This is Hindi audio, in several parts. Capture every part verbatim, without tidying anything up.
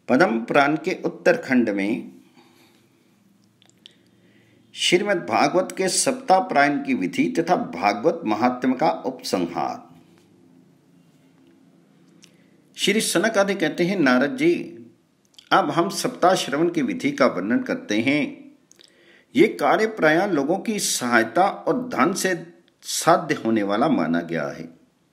पद्म पुराण के उत्तरखंड में श्रीमद् भागवत के सप्ताह पारायण की विधि तथा भागवत महात्म्य का उपसंहार। श्री सनक आदि कहते हैं, नारद जी, अब हम सप्ताह श्रवण की विधि का वर्णन करते हैं। ये कार्य प्रायः लोगों की सहायता और धन से साध्य होने वाला माना गया है।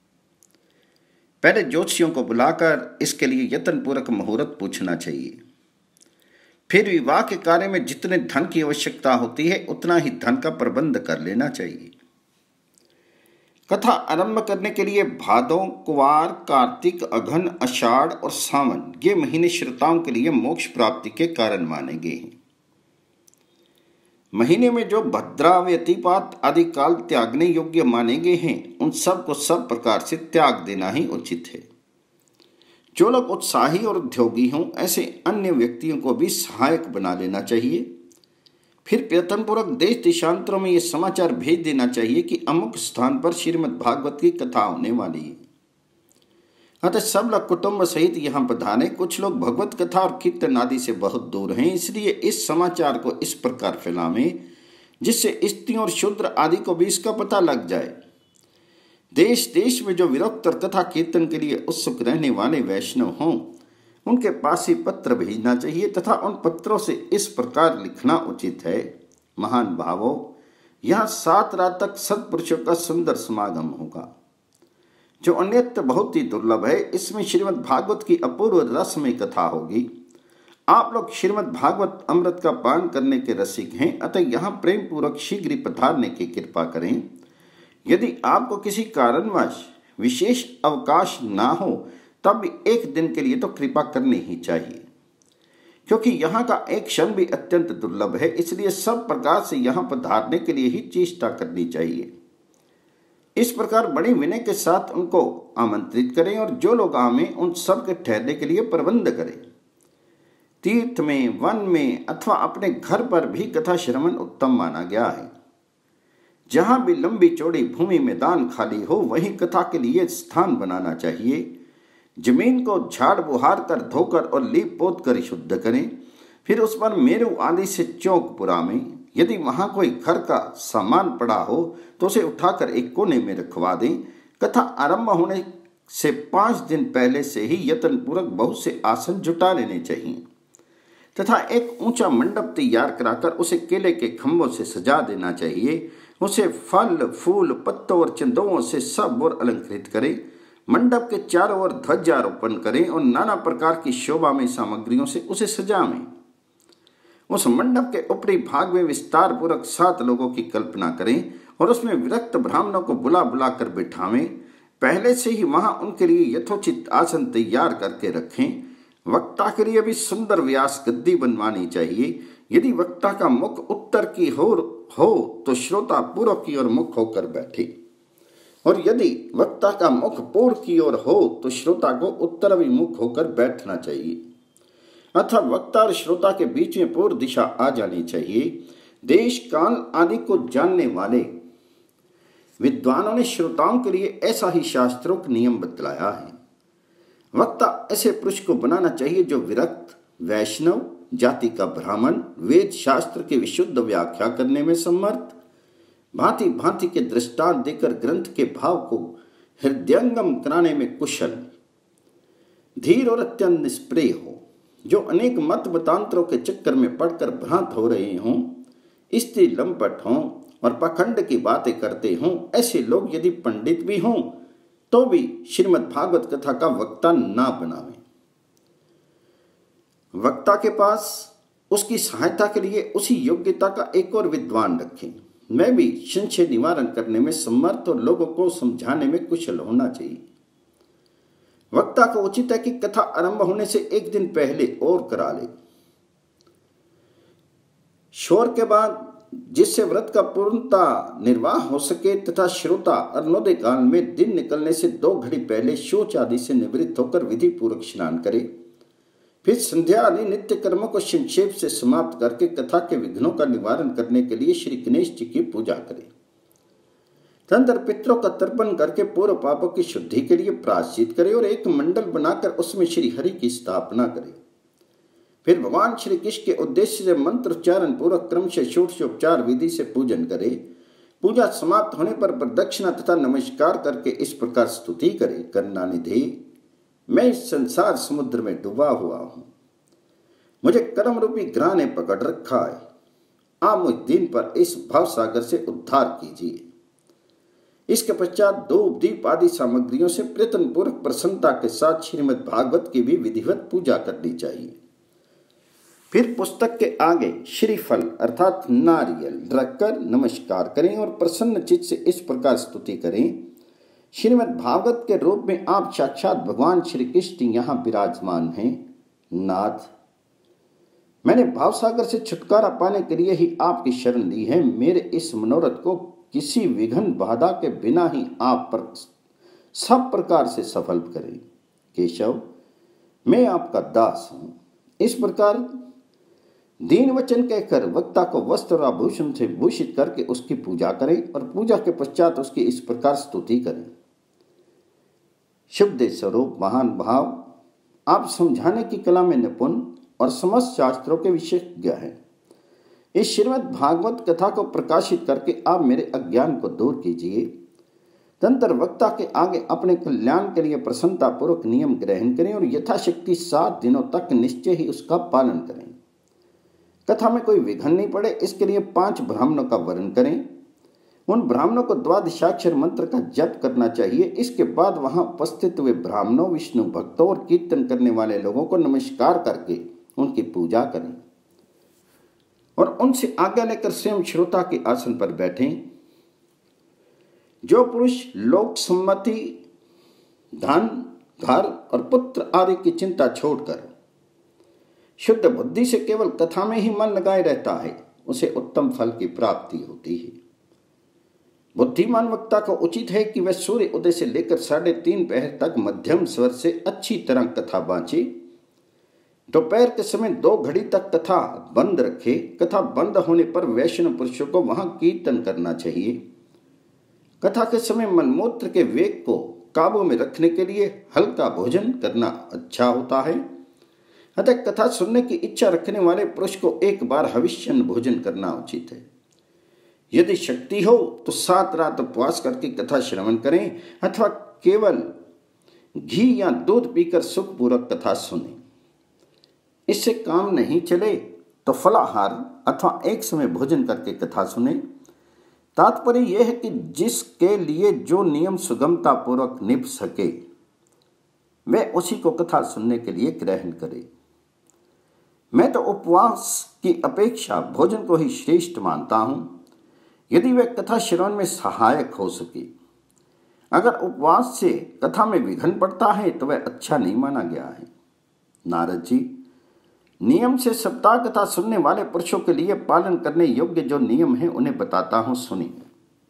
पहले ज्योतिषियों को बुलाकर इसके लिए यत्नपूर्वक मुहूर्त पूछना चाहिए। फिर विवाह के कार्य में जितने धन की आवश्यकता होती है उतना ही धन का प्रबंध कर लेना चाहिए। कथा आरंभ करने के लिए भादो, कुवार, कार्तिक, अघन, आषाढ़ और सावन ये महीने श्रोताओं के लिए मोक्ष प्राप्ति के कारण माने गए हैं। महीने में जो भद्रा, व्यतिपात आदि काल त्यागने योग्य माने गए हैं, उन सब को सब प्रकार से त्याग देना ही उचित है। जो लोग उत्साही और उद्योगी हों, ऐसे अन्य व्यक्तियों को भी सहायक बना लेना चाहिए। फिर प्रयत्नपूर्वक देश देशांतरों में ये समाचार भेज देना चाहिए कि अमुक स्थान पर श्रीमद् भागवत की कथा होने वाली है। अतः सब लोग कुटुंब सहित यहाँ पधारे। कुछ लोग भगवत कथा और कीर्तन आदि से बहुत दूर हैं, इसलिए इस समाचार को इस प्रकार फैलावें जिससे स्त्रियों और शूद्र आदि को भी इसका पता लग जाए। देश देश में जो विरक्त और कथा कीर्तन के लिए उत्सुक रहने वाले वैष्णव हों, उनके पास ही पत्र भेजना चाहिए तथा उन पत्रों से इस प्रकार लिखना उचित है, महान भावों, यहाँ सात रात तक सत्पुरुषों का सुंदर समागम होगा, जो अन्यत्र बहुत ही दुर्लभ है। इसमें श्रीमद् भागवत की अपूर्व रसमय कथा होगी। आप लोग श्रीमद् भागवत अमृत का पान करने के रसिक हैं, अतः यहाँ प्रेम पूर्वक शीघ्र पधारने की कृपा करें। यदि आपको किसी कारणवश विशेष अवकाश ना हो तब भी एक दिन के लिए तो कृपा करनी ही चाहिए, क्योंकि यहाँ का एक क्षण भी अत्यंत दुर्लभ है। इसलिए सब प्रकार से यहाँ पधारने के लिए ही चेष्टा करनी चाहिए। इस प्रकार बड़े विनय के साथ उनको आमंत्रित करें और जो लोग आवें उन सब के ठहरने के लिए प्रबंध करें। तीर्थ में, वन में अथवा अपने घर पर भी कथा श्रवण उत्तम माना गया है। जहां भी लंबी चौड़ी भूमि मैदान खाली हो वहीं कथा के लिए स्थान बनाना चाहिए। जमीन को झाड़ बुहार कर धोकर और लीप पोत कर शुद्ध करें। फिर उस पर मेरू आदि से चौक पुरावें। यदि वहां कोई घर का सामान पड़ा हो तो उसे उठाकर एक कोने में रखवा दें। कथा आरंभ होने से पांच दिन पहले से ही यत्नपूर्वक बहुत से आसन जुटा लेने चाहिए तथा एक ऊंचा मंडप तैयार कराकर उसे केले के खंभों से सजा देना चाहिए। उसे फल, फूल, पत्तों और चंदों से सब ओर अलंकृत करें। मंडप के चारों ओर ध्वजारोपण करें और नाना प्रकार की शोभा में सामग्रियों से उसे सजावें। उस मंडप के ऊपरी भाग में विस्तार पूर्वक सात लोगों की कल्पना करें और उसमें विरक्त ब्राह्मणों को बुला बुला कर बिठावें। पहले से ही वहां उनके लिए यथोचित आसन तैयार करके रखें। वक्ता के लिए भी सुंदर व्यास गद्दी बनवानी चाहिए। यदि वक्ता का मुख उत्तर की ओर हो तो श्रोता पूर्व की ओर मुख होकर बैठे, और यदि वक्ता का मुख पूर्व की ओर हो तो श्रोता को उत्तराभिमुख होकर बैठना चाहिए, अथवा वक्ता और श्रोता के बीच में पूर्व दिशा आ जानी चाहिए। देश काल आदि को जानने वाले विद्वानों ने श्रोताओं के लिए ऐसा ही शास्त्रोक्त नियम बतलाया है। वक्ता ऐसे पुरुष को बनाना चाहिए जो विरक्त, वैष्णव जाति का ब्राह्मण, वेद शास्त्र की विशुद्ध व्याख्या करने में समर्थ, भांति भांति के दृष्टांत देकर ग्रंथ के भाव को हृदयंगम कराने में कुशल, धीर और अत्यंत निष्प्रिय हो, जो अनेक मत मतांतरों के चक्कर में पड़कर भ्रांत हो रहे हों, स्त्री लंपट हों और पाखंड की बातें करते हों। ऐसे लोग यदि पंडित भी हों तो भी श्रीमद् भागवत कथा का वक्ता ना बनावें। वक्ता के पास उसकी सहायता के लिए उसी योग्यता का एक और विद्वान रखें। मैं भी संशय निवारण करने में समर्थ और लोगों को समझाने में कुशल होना चाहिए। वक्ता को उचित है कि कथा आरंभ होने से एक दिन पहले और करा ले, शोर के बाद, जिससे व्रत का पूर्णता निर्वाह हो सके, तथा श्रोता अर्णोदय काल में दिन निकलने से दो घड़ी पहले शौच आदि से निवृत्त होकर विधि पूर्वक स्नान करे। फिर संध्या आदि नित्य कर्मों को संक्षेप से समाप्त करके कथा के विघ्नों का निवारण करने के लिए श्री गणेश जी की पूजा करे। तदनंतर पितरों का तर्पण करके पूर्व पापों की शुद्धि के लिए प्रायश्चित करे और एक मंडल बनाकर उसमें श्री हरि की स्थापना करे। फिर भगवान श्री कृष्ण के उद्देश्य से मंत्रोच्चारण पूर्वक क्रम से षोडशोपचार विधि से पूजन करे। पूजा समाप्त होने पर प्रदक्षिणा तथा नमस्कार करके इस प्रकार स्तुति करे, करुणानिधि मैं इस संसार समुद्र में डूबा हुआ हूं, मुझे कर्म रूपी ग्रह ने पकड़ रखा है, आप मुझ दिन पर इस भाव सागर से उद्धार कीजिए। इसके पश्चात दो दीप आदि सामग्रियों से प्रयत्न पूर्वक प्रसन्नता के साथ श्रीमद् भागवत की भी विधिवत पूजा करनी चाहिए। फिर पुस्तक के आगे श्रीफल अर्थात नारियल रखकर नमस्कार करें और प्रसन्न चित्त से इस प्रकार स्तुति करें, श्रीमद् भागवत के रूप में आप साक्षात भगवान श्री कृष्ण यहाँ विराजमान हैं। नाथ, मैंने भावसागर से छुटकारा पाने के लिए ही आपकी शरण ली है। मेरे इस मनोरथ को किसी विघ्न बाधा के बिना ही आप पर सब प्रकार से सफल करें। केशव, मैं आपका दास हूं। इस प्रकार दीन वचन कहकर वक्ता को वस्त्र और आभूषण से भूषित करके उसकी पूजा करें और पूजा के पश्चात उसकी इस प्रकार स्तुति करें। शुभ स्वरूप महान भाव, आप समझाने की कला में निपुण और समस्त शास्त्रों के विशेषज्ञ हैं। इस श्रीमद् भागवत कथा को प्रकाशित करके आप मेरे अज्ञान को दूर कीजिए। तंत्र वक्ता के आगे अपने कल्याण के लिए प्रसन्नता पूर्वक नियम ग्रहण करें और यथाशक्ति सात दिनों तक निश्चय ही उसका पालन करें। कथा में कोई विघ्न नहीं पड़े, इसके लिए पांच ब्राह्मणों का वर्ण करें। उन ब्राह्मणों को द्वादशाक्षर मंत्र का जप करना चाहिए। इसके बाद वहां उपस्थित हुए ब्राह्मणों, विष्णु भक्तों और कीर्तन करने वाले लोगों को नमस्कार करके उनकी पूजा करें और उनसे आज्ञा लेकर स्वयं श्रोता के आसन पर बैठें। जो पुरुष लोक सम्मति, धन, घर और पुत्र आदि की चिंता छोड़कर शुद्ध बुद्धि से केवल कथा में ही मन लगाए रहता है, उसे उत्तम फल की प्राप्ति होती है। बुद्धिमान वक्ता को उचित है कि वह सूर्य उदय से लेकर साढ़े तीन पहर तक मध्यम स्वर से अच्छी तरह कथा बांचे। दोपहर के समय दो घड़ी तक कथा बंद रखे। कथा बंद होने पर वैष्णव पुरुषों को वहां कीर्तन करना चाहिए। कथा के समय मनमूत्र के वेग को काबू में रखने के लिए हल्का भोजन करना अच्छा होता है। अतः कथा सुनने की इच्छा रखने वाले पुरुष को एक बार हविष्यन भोजन करना उचित है। यदि शक्ति हो तो सात रात उपवास करके कथा श्रवण करें अथवा केवल घी या दूध पीकर सुखपूर्वक कथा सुने। इससे काम नहीं चले तो फलाहार अथवा एक समय भोजन करके कथा सुने। तात्पर्य यह है कि जिसके लिए जो नियम सुगमता पूर्वक निभ सके वह उसी को कथा सुनने के लिए ग्रहण करे। मैं तो उपवास की अपेक्षा भोजन को ही श्रेष्ठ मानता हूं, यदि वह कथा श्रवण में सहायक हो सके। अगर उपवास से कथा में विघ्न पड़ता है तो वह अच्छा नहीं माना गया है। नारद जी, नियम से सप्ताह कथा सुनने वाले पुरुषों के लिए पालन करने योग्य जो नियम है उन्हें बताता हूं, सुनिए।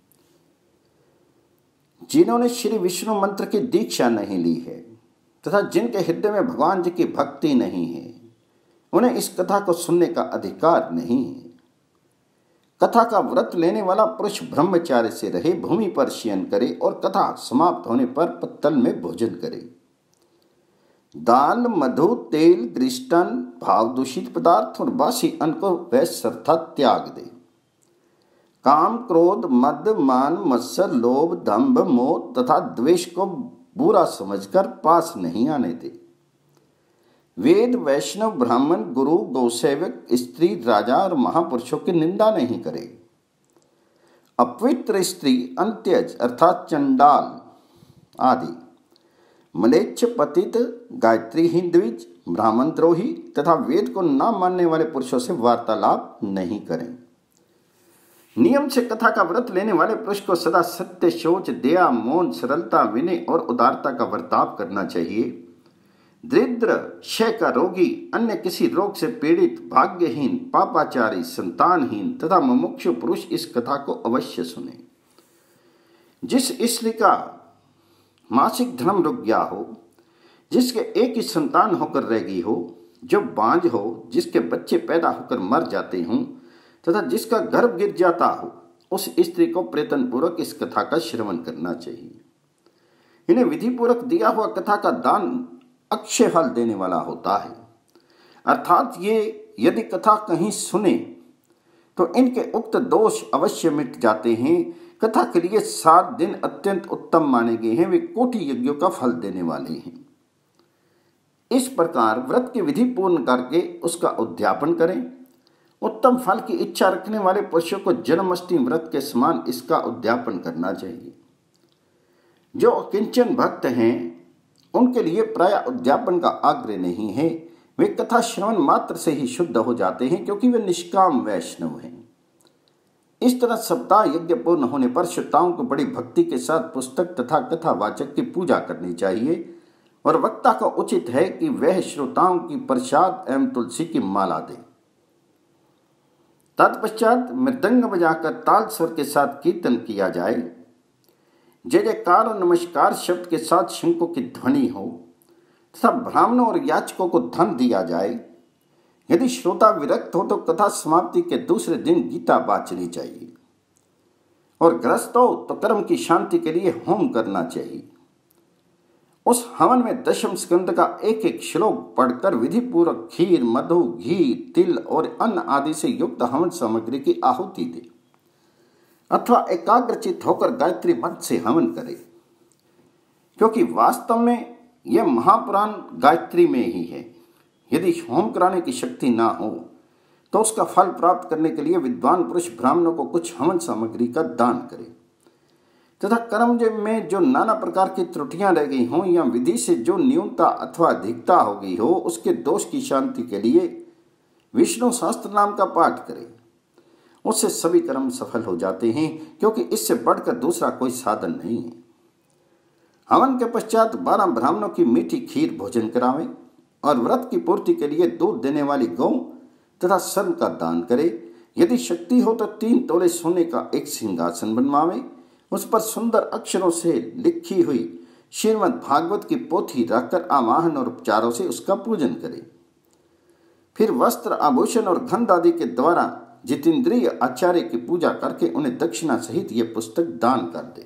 जिन्होंने श्री विष्णु मंत्र की दीक्षा नहीं ली है तथा जिनके हृदय में भगवान जी की भक्ति नहीं है, उन्हें इस कथा को सुनने का अधिकार नहीं है। कथा का व्रत लेने वाला पुरुष ब्रह्मचार्य से रहे, भूमि पर शयन करे और कथा समाप्त होने पर पत्तल में भोजन करे। दाल, मधु, तेल, ग्रिष्टन, भाव दूषित पदार्थ और बासी अन्न को वह सर्वथा त्याग दे। काम, क्रोध, मद, मान, मत्सर, लोभ, दंभ, मोह तथा द्वेष को बुरा समझकर पास नहीं आने दे। वेद, वैष्णव, ब्राह्मण, गुरु, गौसेवक, स्त्री, राजा और महापुरुषों की निंदा नहीं करे। अपवित्र स्त्री, अंत्यज अर्थात चंडाल आदि, मलेच्छ, पतित, गायत्रीहीन द्विज, ब्राह्मण द्रोही तथा वेद को न मानने वाले पुरुषों से वार्तालाप नहीं करें। नियम से कथा का व्रत लेने वाले पुरुष को सदा सत्य, शौच, दया, मौन, सरलता, विनय और उदारता का बर्ताव करना चाहिए। दरिद्र, क्षय का रोगी, अन्य किसी रोग से पीड़ित, भाग्यहीन, पापाचारी, संतानहीन तथा मुमुक्षु पुरुष इस कथा को अवश्य सुने। जिस स्त्री का मासिक धर्म रुक गया हो, जिसके एक ही संतान होकर रह गई हो, जो बांझ हो, जिसके बच्चे पैदा होकर मर जाते हों तथा जिसका गर्भ गिर जाता हो, उस स्त्री को प्रयत्न पूर्वक इस कथा का श्रवण करना चाहिए। इन्हें विधि पूर्वक दिया हुआ कथा का दान अक्षय फल देने वाला होता है। अर्थात ये यदि कथा कहीं सुने तो इनके उक्त दोष अवश्य मिट जाते हैं। कथा के लिए सात दिन अत्यंत उत्तम माने गए हैं, वे कोटि यज्ञों का फल देने वाले हैं। इस प्रकार व्रत की विधि पूर्ण करके उसका उद्यापन करें। उत्तम फल की इच्छा रखने वाले पुरुषों को जन्माष्टमी व्रत के समान इसका उद्यापन करना चाहिए। जो अकिंचन भक्त हैं उनके लिए प्राय उद्यापन का आग्रह नहीं है, वे कथा श्रवण मात्र से ही शुद्ध हो जाते हैं, क्योंकि वे निष्काम वैष्णव हैं। इस तरह सप्ताह यज्ञ पूर्ण होने पर श्रोताओं को बड़ी भक्ति के साथ पुस्तक तथा कथावाचक की पूजा करनी चाहिए और वक्ता को उचित है कि वह श्रोताओं की प्रसाद एवं तुलसी की माला दे। तत्पश्चात मृदंग बजाकर ताल स्वर के साथ कीर्तन किया जाए। जय जयकार और नमस्कार शब्द के साथ शंखों की ध्वनि हो तथा ब्राह्मणों और याचकों को धन दिया जाए। यदि श्रोता विरक्त हो तो कथा समाप्ति के दूसरे दिन गीता वाचनी चाहिए और ग्रस्त हो तो कर्म की शांति के लिए होम करना चाहिए। उस हवन में दशम स्कंद का एक एक श्लोक पढ़कर विधि पूर्वक खीर, मधु, घी, तिल और अन्न आदि से युक्त हवन सामग्री की आहुति दे अथवा एकाग्रचित होकर गायत्री मंत्र से हवन करे, क्योंकि वास्तव में यह महापुराण गायत्री में ही है। यदि होम कराने की शक्ति ना हो तो उसका फल प्राप्त करने के लिए विद्वान पुरुष ब्राह्मणों को कुछ हवन सामग्री का दान करे तथा कर्म में जो नाना प्रकार की त्रुटियां रह गई हों या विधि से जो न्यूनता अथवा अधिकता हो गई हो उसके दोष की शांति के लिए विष्णु सहस्त्र नाम का पाठ करे। उससे सभी कर्म सफल हो जाते हैं, क्योंकि इससे बढ़कर दूसरा कोई साधन नहीं है। हवन के पश्चात बारह ब्राह्मणों की मीठी खीर भोजन करावे और व्रत की पूर्ति के लिए दूध देने वाली गौ तथा स्वर्ण का दान करे। यदि शक्ति हो तो तीन तोले सोने का एक सिंहासन बनवावे, उस पर सुंदर अक्षरों से लिखी हुई श्रीमद् भागवत की पोथी रखकर आवाहन और उपचारों से उसका पूजन करे। फिर वस्त्र, आभूषण और गंध आदि के द्वारा जितेंद्रिय आचार्य की पूजा करके उन्हें दक्षिणा सहित यह पुस्तक दान कर दे।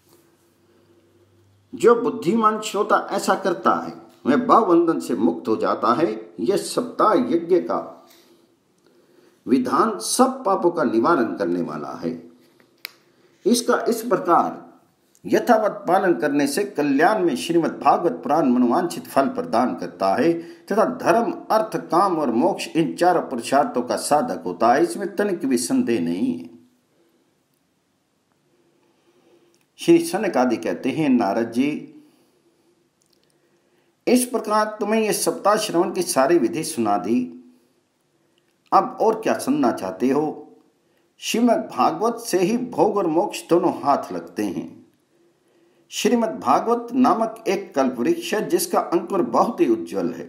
जो बुद्धिमान श्रोता ऐसा करता है वह भावबंधन से मुक्त हो जाता है। यह सप्ताह यज्ञ का विधान सब पापों का निवारण करने वाला है। इसका इस प्रकार यथावत पालन करने से कल्याण में श्रीमद् भागवत पुराण मनोवांछित फल प्रदान करता है तथा धर्म, अर्थ, काम और मोक्ष इन चारों पुरुषार्थों का साधक होता है। इसमें तनिक भी संदेह नहीं है। श्री सनक आदि कहते हैं, नारद जी, इस प्रकार तुम्हें यह सप्ताह श्रवण की सारी विधि सुना दी, अब और क्या सुनना चाहते हो? श्रीमद् भागवत से ही भोग और मोक्ष दोनों हाथ लगते हैं। श्रीमद् भागवत नामक एक कल्पवृक्ष है जिसका अंकुर बहुत ही उज्जवल है।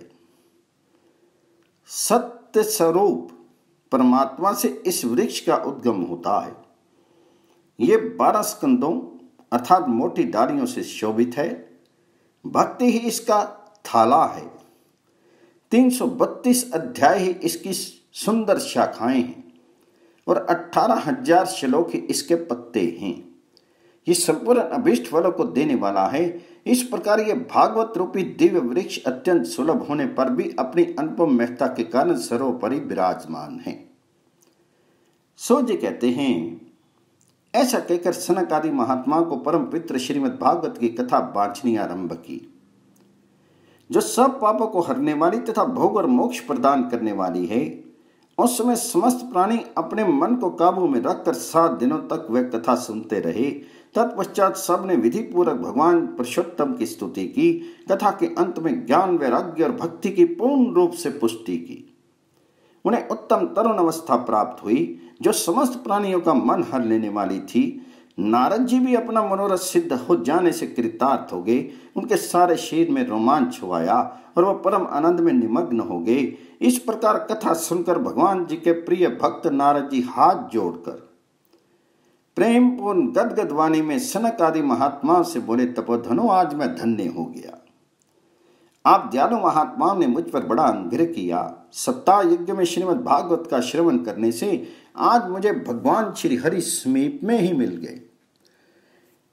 सत्य स्वरूप परमात्मा से इस वृक्ष का उद्गम होता है। ये बारह स्कंदों अर्थात मोटी डालियों से शोभित है। भक्ति ही इसका थाला है। तीन सौ बत्तीस अध्याय ही इसकी सुंदर शाखाएं हैं और अठारह हजार श्लोक ही इसके पत्ते हैं। ये संपूर्ण अभीष्ट फलों को देने वाला है। इस प्रकार ये भागवत रूपी दिव्य वृक्ष अत्यंत सुलभ होने पर भी अपनी अनुपम महत्ता के कारण सर्वोपरि विराजमान है। सो जी कहते हैं, ऐसा कहकर सनक आदि महात्माओं को परम पित्र श्रीमद् भागवत की कथा बांचनी आरंभ की, जो सब पापों को हरने वाली तथा भोग और मोक्ष प्रदान करने वाली है। उस समय समस्त प्राणी अपने मन को काबू में रखकर सात दिनों तक वह कथा सुनते रहे। तत्पश्चात सबने विधि पूर्वक भगवान पुरुषोत्तम की स्तुति की। कथा के अंत में ज्ञान, वैराग्य और भक्ति की पूर्ण रूप से पुष्टि की। उन्हें उत्तम तरुण अवस्था प्राप्त हुई जो समस्त प्राणियों का मन हर लेने वाली थी। नारद जी भी अपना मनोरथ सिद्ध हो जाने से कृतार्थ हो गए। उनके सारे शरीर में रोमांच हो आया और वह परम आनंद में निमग्न हो गए। इस प्रकार कथा सुनकर भगवान जी के प्रिय भक्त नारद जी हाथ जोड़कर प्रेम पूर्ण गदगद वाणी में सनक आदि महात्माओं से बोले, तपोधनो, आज मैं धन्य हो गया। आप दयालु महात्माओं ने मुझ पर बड़ा अनुग्रह किया। सप्ताह यज्ञ में श्रीमद् भागवत का श्रवण करने से आज मुझे भगवान श्री हरि समीप में ही मिल गए।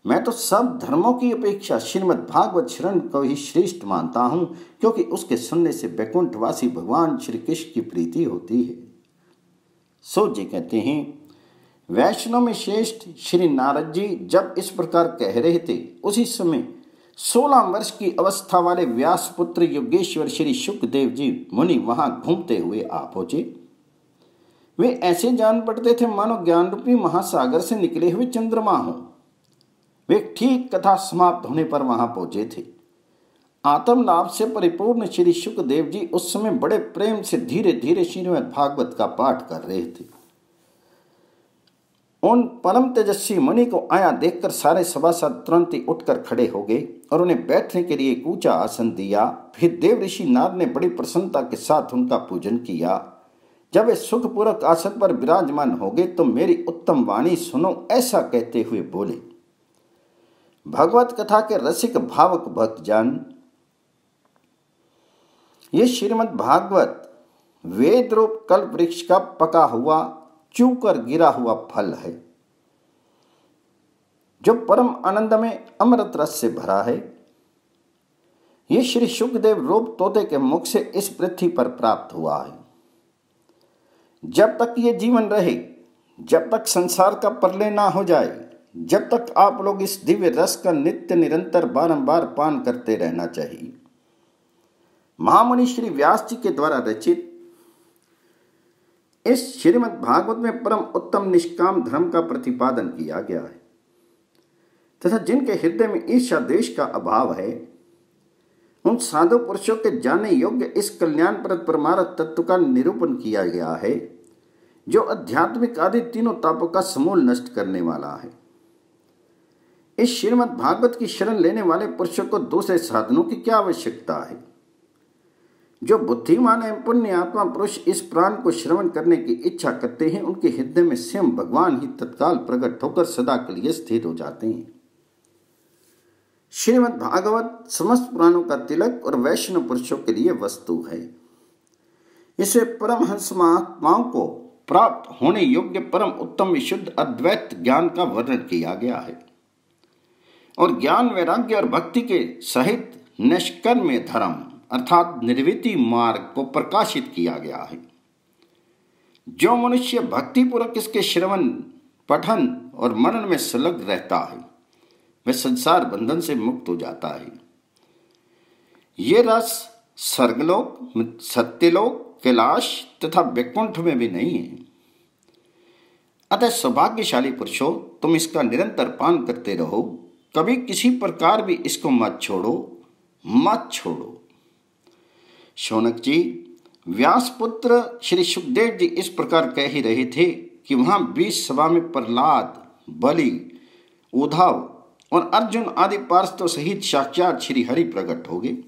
मैं तो सब धर्मों की अपेक्षा श्रीमद् भागवत शरण को ही श्रेष्ठ मानता हूं, क्योंकि उसके सुनने से बैकुंठवासी भगवान श्री कृष्ण की प्रीति होती है। सो जी कहते हैं, वैष्णव में श्रेष्ठ श्री नारद जी जब इस प्रकार कह रहे थे, उसी समय सोलह वर्ष की अवस्था वाले व्यास पुत्र योगेश्वर श्री शुकदेव जी मुनि वहां घूमते हुए आ पहुंचे। वे ऐसे जान पड़ते थे मानो ज्ञान रूपी महासागर से निकले हुए चंद्रमा हो। वे ठीक कथा समाप्त होने पर वहां पहुंचे थे। आत्म लाभ से परिपूर्ण श्री शुकदेव जी उस समय बड़े प्रेम से धीरे धीरे श्रीमद् भागवत का पाठ कर रहे थे। उन परम तेजस्वी मुनि को आया देखकर सारे सभासद तुरंत ही उठकर खड़े हो गए और उन्हें बैठने के लिए एक ऊंचा आसन दिया। फिर देव ऋषि नारद ने बड़ी प्रसन्नता के साथ उनका पूजन किया। जब वे सुखपूर्वक आसन पर विराजमान हो गए तो मेरी उत्तम वाणी सुनो, ऐसा कहते हुए बोले। भगवत कथा के रसिक भावक भक्तजन, ये श्रीमद् भागवत वेद रूप कल्प वृक्ष का पका हुआ चूकर गिरा हुआ फल है, जो परम आनंद में अमृत रस से भरा है। ये श्री शुकदेव रूप तोते के मुख से इस पृथ्वी पर प्राप्त हुआ है। जब तक ये जीवन रहे, जब तक संसार का प्रलय ना हो जाए, जब तक आप लोग इस दिव्य रस का नित्य निरंतर बारंबार पान करते रहना चाहिए। महामुनि श्री व्यास जी के द्वारा रचित इस श्रीमद् भागवत में परम उत्तम निष्काम धर्म का प्रतिपादन किया गया है तथा जिनके हृदय में ईर्ष्या द्वेष का अभाव है, उन साधु पुरुषों के जानने योग्य इस कल्याणप्रद परमार्थ तत्व का निरूपण किया गया है, जो आध्यात्मिक आदि तीनों तापों का समूल नष्ट करने वाला है। इस श्रीमद् भागवत की शरण लेने वाले पुरुषों को दूसरे साधनों की क्या आवश्यकता है। जो बुद्धिमान एवं पुण्य आत्मा पुरुष इस प्राण को श्रवण करने की इच्छा करते हैं, उनके हृदय में स्वयं भगवान ही तत्काल प्रकट होकर सदा के लिए स्थिर हो जाते हैं। श्रीमद् भागवत समस्त पुराणों का तिलक और वैष्णव पुरुषों के लिए वस्तु है। इसे परमहंस महात्माओं को प्राप्त होने योग्य परम उत्तम विशुद्ध अद्वैत ज्ञान का वर्णन किया गया है और ज्ञान वैराग्य और भक्ति के सहित निष्कर्म धर्म अर्थात निर्वृत्ति मार्ग को प्रकाशित किया गया है। जो मनुष्य भक्ति पूर्वक इसके श्रवण पठन और मनन में संलग्न रहता है, वह संसार बंधन से मुक्त हो जाता है। ये रस स्वर्गलोक, सत्यलोक, कैलाश तथा वैकुंठ में भी नहीं है। अतः सौभाग्यशाली पुरुषों, तुम इसका निरंतर पान करते रहो, कभी किसी प्रकार भी इसको मत छोड़ो, मत छोड़ो। शौनक जी, व्यास पुत्र श्री सुखदेव जी इस प्रकार कह ही रहे थे कि वहां बीस सभा में प्रहलाद, बलि, उद्धव और अर्जुन आदि पार्षदों सहित साक्षात श्री हरि प्रकट हो गए।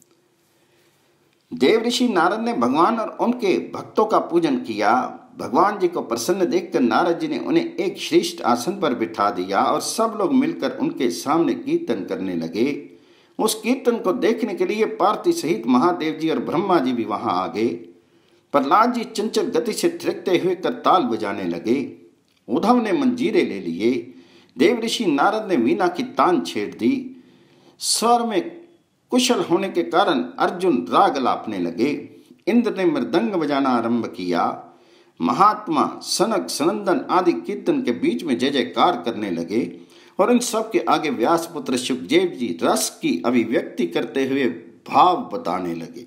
देव ऋषि नारद ने भगवान और उनके भक्तों का पूजन किया। भगवान जी को प्रसन्न देखकर नारद जी ने उन्हें एक श्रेष्ठ आसन पर बिठा दिया और सब लोग मिलकर उनके सामने कीर्तन करने लगे। उस कीर्तन को देखने के लिए पार्थी सहित महादेव जी और ब्रह्मा जी भी वहां आ गए। प्रहलाद जी चंचल गति से थिरकते हुए करताल बजाने लगे। उद्धव ने मंजीरे ले लिए। देव ऋषि नारद ने वीणा की तान छेड़ दी। स्वर में कुशल होने के कारण अर्जुन राग लापने लगे। इंद्र ने मृदंग बजाना आरंभ किया। महात्मा सनक सनंदन आदि कीर्तन के बीच में जय जयकार करने लगे और इन सब के आगे व्यास पुत्र सुखदेव जी रस की अभिव्यक्ति करते हुए भाव बताने लगे।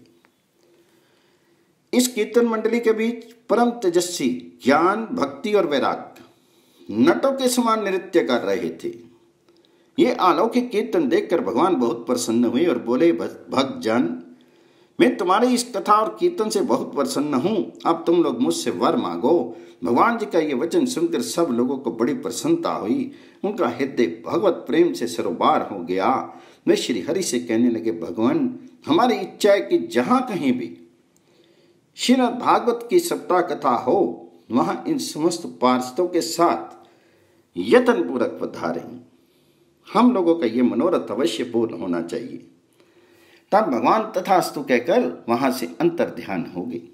इस कीर्तन मंडली के बीच परम तेजस्वी ज्ञान, भक्ति और वैराग्य नटों के समान नृत्य कर रहे थे। ये अलौकिक कीर्तन देखकर भगवान बहुत प्रसन्न हुए और बोले, भक्तजन, मैं तुम्हारी इस कथा और कीर्तन से बहुत प्रसन्न हूं। अब तुम लोग मुझसे वर मांगो। भगवान जी का ये वचन सुनकर सब लोगों को बड़ी प्रसन्नता हुई। उनका हृदय भगवत प्रेम से सरोबार हो गया। वे श्री हरि से कहने लगे, भगवान, हमारी इच्छा है कि जहां कहीं भी श्रीमद् भागवत की सप्ताह कथा हो, वहां इन समस्त पार्षदों के साथ यत्न पूर्वक पधारें। हम लोगों का ये मनोरथ अवश्य पूर्ण होना चाहिए। तब भगवान तथास्तु कहकर वहां से अंतर ध्यान हो गई।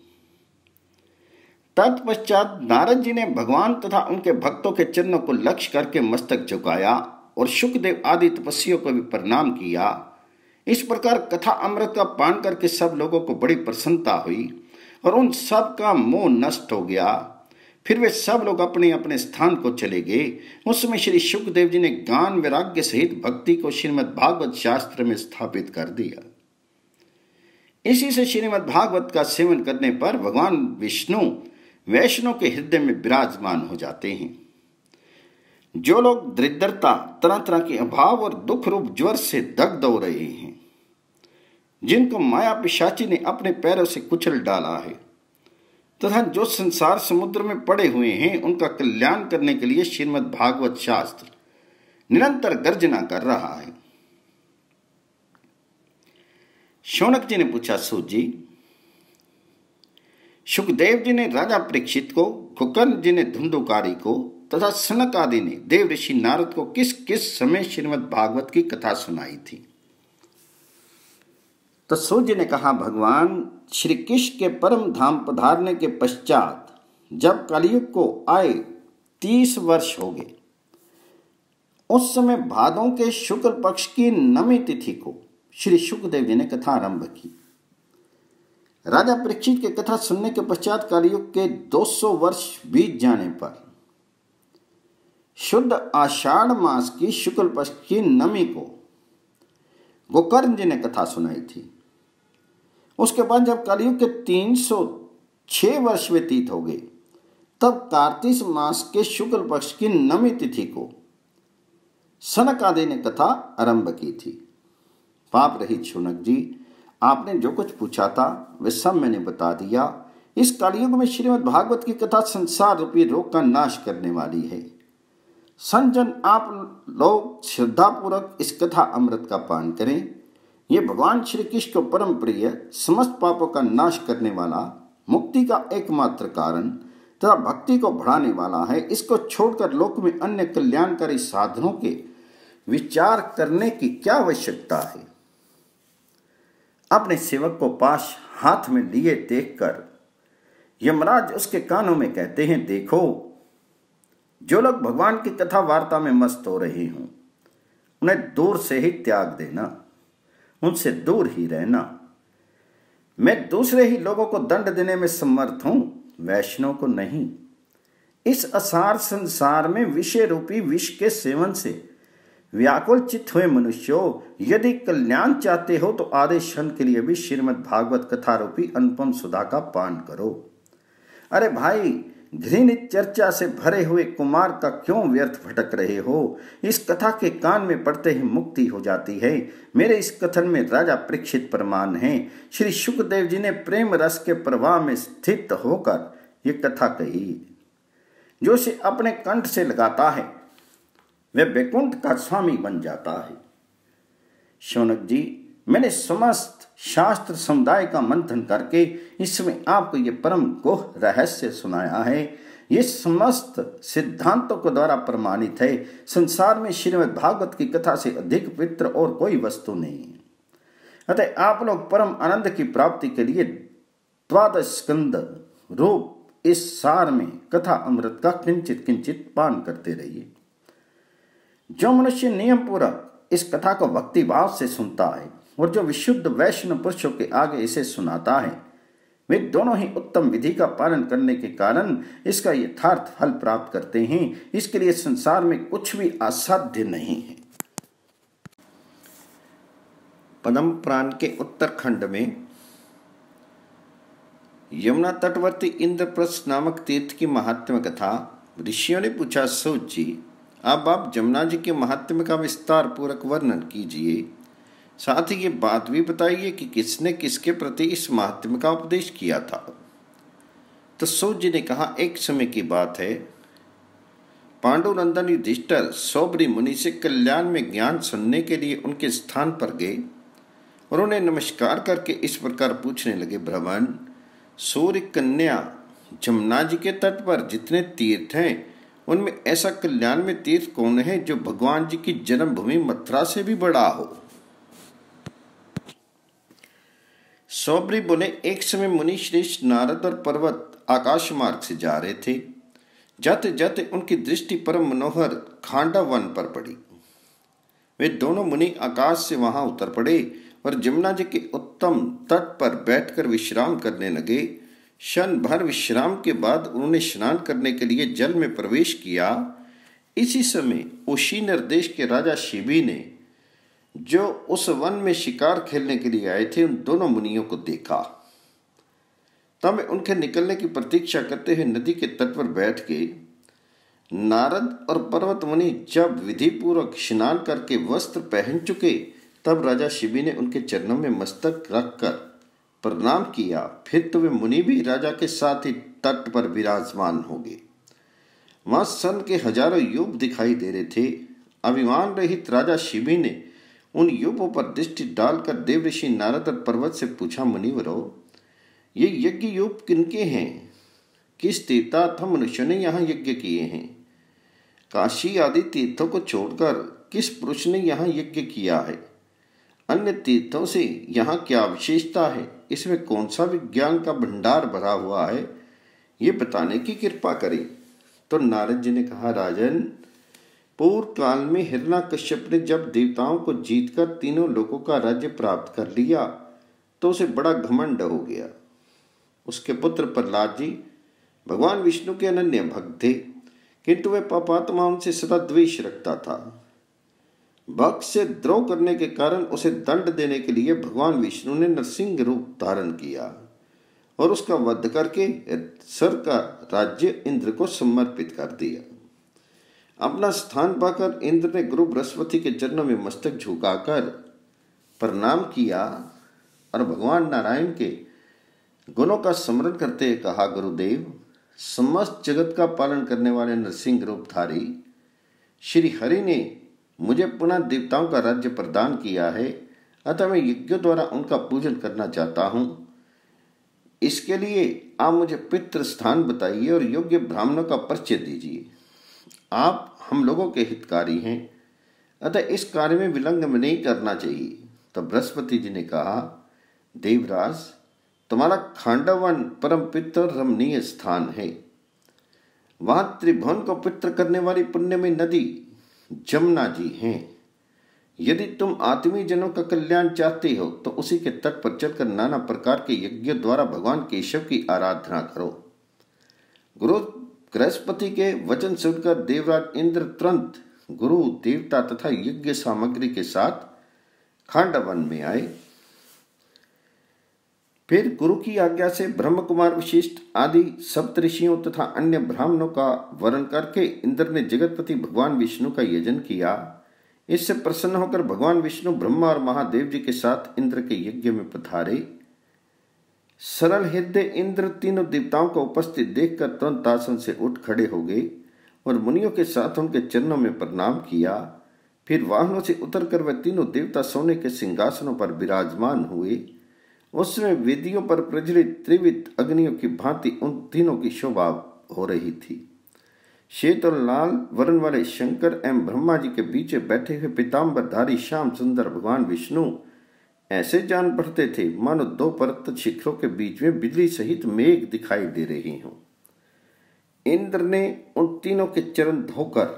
तत्पश्चात नारद जी ने भगवान तथा उनके भक्तों के चरणों को लक्ष्य करके मस्तक झुकाया और शुकदेव आदि तपस्वियों को भी प्रणाम किया। इस प्रकार कथा अमृत का पान करके सब लोगों को बड़ी प्रसन्नता हुई और उन सब का मोह नष्ट हो गया। फिर वे सब लोग अपने अपने स्थान को चले गए। उसमें श्री शुकदेव जी ने ज्ञान वैराग्य सहित भक्ति को श्रीमद् भागवत शास्त्र में स्थापित कर दिया। इसी से श्रीमद् भागवत का सेवन करने पर भगवान विष्णु वैष्णव के हृदय में विराजमान हो जाते हैं। जो लोग दरिद्रता, तरह तरह के अभाव और दुख रूप ज्वर से दग्ध हो रहे हैं, जिनको माया पिशाची ने अपने पैरों से कुचल डाला है, तथा जो संसार समुद्र में पड़े हुए हैं, उनका कल्याण करने के लिए श्रीमद् भागवत शास्त्र निरंतर गर्जना कर रहा है। शौनक जी ने पूछा, सूत जी, शुकदेव जी ने राजा परीक्षित को, कुकर्ण जी ने धुंधुकारी को तथा सनक आदि ने देव ऋषि नारद को किस किस समय श्रीमद् भागवत की कथा सुनाई थी? तो सूत जी ने कहा, भगवान श्री कृष्ण के परम धाम पधारने के पश्चात जब कलयुग को आए तीस वर्ष हो गए, उस समय भादों के शुक्ल पक्ष की नवमी तिथि को श्री शुकदेव जी ने कथा आरंभ की। राजा परीक्षित की कथा सुनने के पश्चात कलयुग के दो सौ वर्ष बीत जाने पर शुद्ध आषाढ़ मास की शुक्ल पक्ष की नवमी को गोकर्ण जी ने कथा सुनाई थी। उसके बाद जब कलयुग के तीन सौ छह वर्ष व्यतीत हो गए, तब कार्तिक मास के शुक्ल पक्ष की नवमी तिथि को सनक आदि ने कथा आरंभ की थी। पाप रहित शौनक जी, आपने जो कुछ पूछा था वह सब मैंने बता दिया। इस कलयुग में श्रीमद् भागवत की कथा संसार रूपी रोग का नाश करने वाली है। संजन, आप लोग श्रद्धा पूर्वक इस कथा अमृत का पान करें। ये भगवान श्री कृष्ण को परम प्रिय, समस्त पापों का नाश करने वाला, मुक्ति का एकमात्र कारण तथा भक्ति को बढ़ाने वाला है। इसको छोड़कर लोक में अन्य कल्याणकारी साधनों के विचार करने की क्या आवश्यकता है? अपने सेवक को पाश हाथ में लिए देखकर यमराज उसके कानों में कहते हैं, देखो, जो लोग भगवान की कथा वार्ता में मस्त हो रहे हों, उन्हें दूर से ही त्याग देना, उनसे दूर ही रहना। मैं दूसरे ही लोगों को दंड देने में समर्थ हूं, वैष्णव को नहीं। इस असार संसार में विषय रूपी विष के सेवन से व्याकुल चित्त हुए मनुष्यों, यदि कल्याण चाहते हो तो आधे क्षण के लिए भी श्रीमद् भागवत कथा रूपी अनुपम सुधा का पान करो। अरे भाई, घृणित चर्चा से भरे हुए कुमार का क्यों व्यर्थ भटक रहे हो? इस कथा के कान में पड़ते ही मुक्ति हो जाती है। मेरे इस कथन में राजा परीक्षित प्रमाण हैं। श्री शुकदेव जी ने प्रेम रस के प्रवाह में स्थित होकर ये कथा कही। जो इसे अपने कंठ से लगाता है वह वैकुंठ का स्वामी बन जाता है। शौनक जी, मैंने समस्त शास्त्र समुदाय का मंथन करके इसमें आपको ये परम गोह रहस्य सुनाया है। ये समस्त सिद्धांतों के द्वारा प्रमाणित है। संसार में श्रीमद् भागवत की कथा से अधिक पवित्र और कोई वस्तु नहीं है। अतः आप लोग परम आनंद की प्राप्ति के लिए द्वादश स्कंद रूप इस सार में कथा अमृत का किंचित किंचित पान करते रहिए। जो मनुष्य नियम पूर्वक इस कथा को भक्ति भाव से सुनता है और जो विशुद्ध वैष्णव पुरुषों के आगे इसे सुनाता है, वे दोनों ही उत्तम विधि का पालन करने के कारण इसका यथार्थ फल प्राप्त करते हैं। इसके लिए संसार में कुछ भी असाध्य नहीं है। पद्म पुराण के उत्तरखंड में यमुना तटवर्ती इंद्रप्रस्थ नामक तीर्थ की महात्म्य कथा ऋषियों ने पूछा, सूत जी, अब आप जमुना जी के महात्म्य का विस्तार पूर्वक वर्णन कीजिए। साथ ही ये बात भी बताइए कि किसने किसके प्रति इस महात्म्य का उपदेश किया था। तो सूत जी ने कहा, एक समय की बात है, पांडुनंदन युधिष्ठिर सौबरी मुनि से कल्याण में ज्ञान सुनने के लिए उनके स्थान पर गए और उन्हें नमस्कार करके इस प्रकार पूछने लगे, भ्रमण, सूर्य कन्या जमुना जी के तट पर जितने तीर्थ हैं, उनमें ऐसा कल्याण में तीर्थ कौन है जो भगवान जी की जन्मभूमि मथुरा से भी बड़ा हो? सौबरी बोले, एक समय मुनि श्रेष्ठ नारद और पर्वत आकाश मार्ग से जा रहे थे। जाते जाते उनकी दृष्टि परम मनोहर खांडा वन पर पड़ी। वे दोनों मुनि आकाश से वहां उतर पड़े और जमुना जी के उत्तम तट पर बैठकर विश्राम करने लगे। क्षण भर विश्राम के बाद उन्होंने स्नान करने के लिए जल में प्रवेश किया। इसी समय उशीनर देश के राजा शिबी ने, जो उस वन में शिकार खेलने के लिए आए थे, उन दोनों मुनियों को देखा। तब वे उनके निकलने की प्रतीक्षा करते हुए नदी के तट पर बैठ गए। नारद और पर्वत मुनि जब विधि पूर्वक स्नान करके वस्त्र पहन चुके, तब राजा शिबी ने उनके चरणों में मस्तक रखकर प्रणाम किया। फिर तो वे मुनि भी राजा के साथ ही तट पर विराजमान हो गए। वहां सन के हजारों यूप दिखाई दे रहे थे। अभिमान रहित राजा शिबी ने उन यूपों पर दृष्टि डालकर देवऋषि नारद और पर्वत से पूछा, मुनिवरों, ये यज्ञ यूप किनके हैं? किस देवता अथवा मनुष्य ने यहाँ यज्ञ किए हैं? काशी आदि तीर्थों को छोड़कर किस पुरुष ने यहाँ यज्ञ किया है? अन्य तीर्थों से यहाँ क्या विशेषता है? इसमें कौन सा विज्ञान का भंडार भरा हुआ है? ये बताने की कृपा करें। तो नारद जी ने कहा, राजन, पूर्व काल में हिरण्यकश्यप ने जब देवताओं को जीतकर तीनों लोकों का राज्य प्राप्त कर लिया तो उसे बड़ा घमंड हो गया। उसके पुत्र प्रहलाद जी भगवान विष्णु के अनन्य भक्त थे, किंतु वह पापात्माओं से सदा द्वेष रखता था। भक्त से द्रोह करने के कारण उसे दंड देने के लिए भगवान विष्णु ने नरसिंह रूप धारण किया और उसका वध करके स्वर्ग का राज्य इंद्र को समर्पित कर दिया। अपना स्थान पाकर इंद्र ने गुरु बृहस्पति के चरणों में मस्तक झुकाकर प्रणाम किया और भगवान नारायण के गुणों का स्मरण करते कहा, गुरुदेव, समस्त जगत का पालन करने वाले नरसिंह रूपधारी श्री हरि ने मुझे पुनः देवताओं का राज्य प्रदान किया है, अतः मैं यज्ञ द्वारा उनका पूजन करना चाहता हूँ। इसके लिए आप मुझे पितृ स्थान बताइए और योग्य ब्राह्मणों का परिचय दीजिए। आप हम लोगों के हितकारी हैं, अतः इस कार्य में विलंब नहीं करना चाहिए। तब बृहस्पति जी ने कहा, देवराज, तुम्हारा खांडवन परम पितृ रमणीय स्थान है। वहां त्रिभुवन को पितृ करने वाली पुण्यमयी नदी जमुना जी हैं। यदि तुम आत्मीय जनों का कल्याण चाहते हो तो उसी के तट पर चलकर नाना प्रकार के यज्ञ द्वारा भगवान केशव की आराधना करो। गुरु बृहस्पति के वचन सुनकर देवराज इंद्र तुरंत गुरु, देवता तथा यज्ञ सामग्री के साथ खांडवन में आए। फिर गुरु की आज्ञा से ब्रह्म कुमार वशिष्ठ आदि सप्तऋषियों तथा अन्य ब्राह्मणों का वरण करके इंद्र ने जगतपति भगवान विष्णु का यजन किया। इससे प्रसन्न होकर भगवान विष्णु ब्रह्मा और महादेव जी के साथ इंद्र के यज्ञ में पधारे। सरल हृदय इंद्र तीनों देवताओं को उपस्थित देखकर तुरंत आसन से उठ खड़े हो गए और मुनियों के साथ उनके चरणों में प्रणाम किया। फिर वाहनों से उतरकर वह तीनों देवता सोने के सिंहासनों पर विराजमान हुए। उसमें वेदियों पर प्रज्वलित त्रिविध अग्नियों की भांति उन तीनों की शोभा हो रही थी। श्वेत और लाल वर्ण वाले शंकर एवं ब्रह्मा जी के बीच बैठे हुए पीताम्बरधारी श्याम सुंदर भगवान विष्णु ऐसे जान पड़ते थे मानो दो पर्वत शिखरों के बीच में बिजली सहित मेघ दिखाई दे रही हों। इंद्र ने उन तीनों के चरण धोकर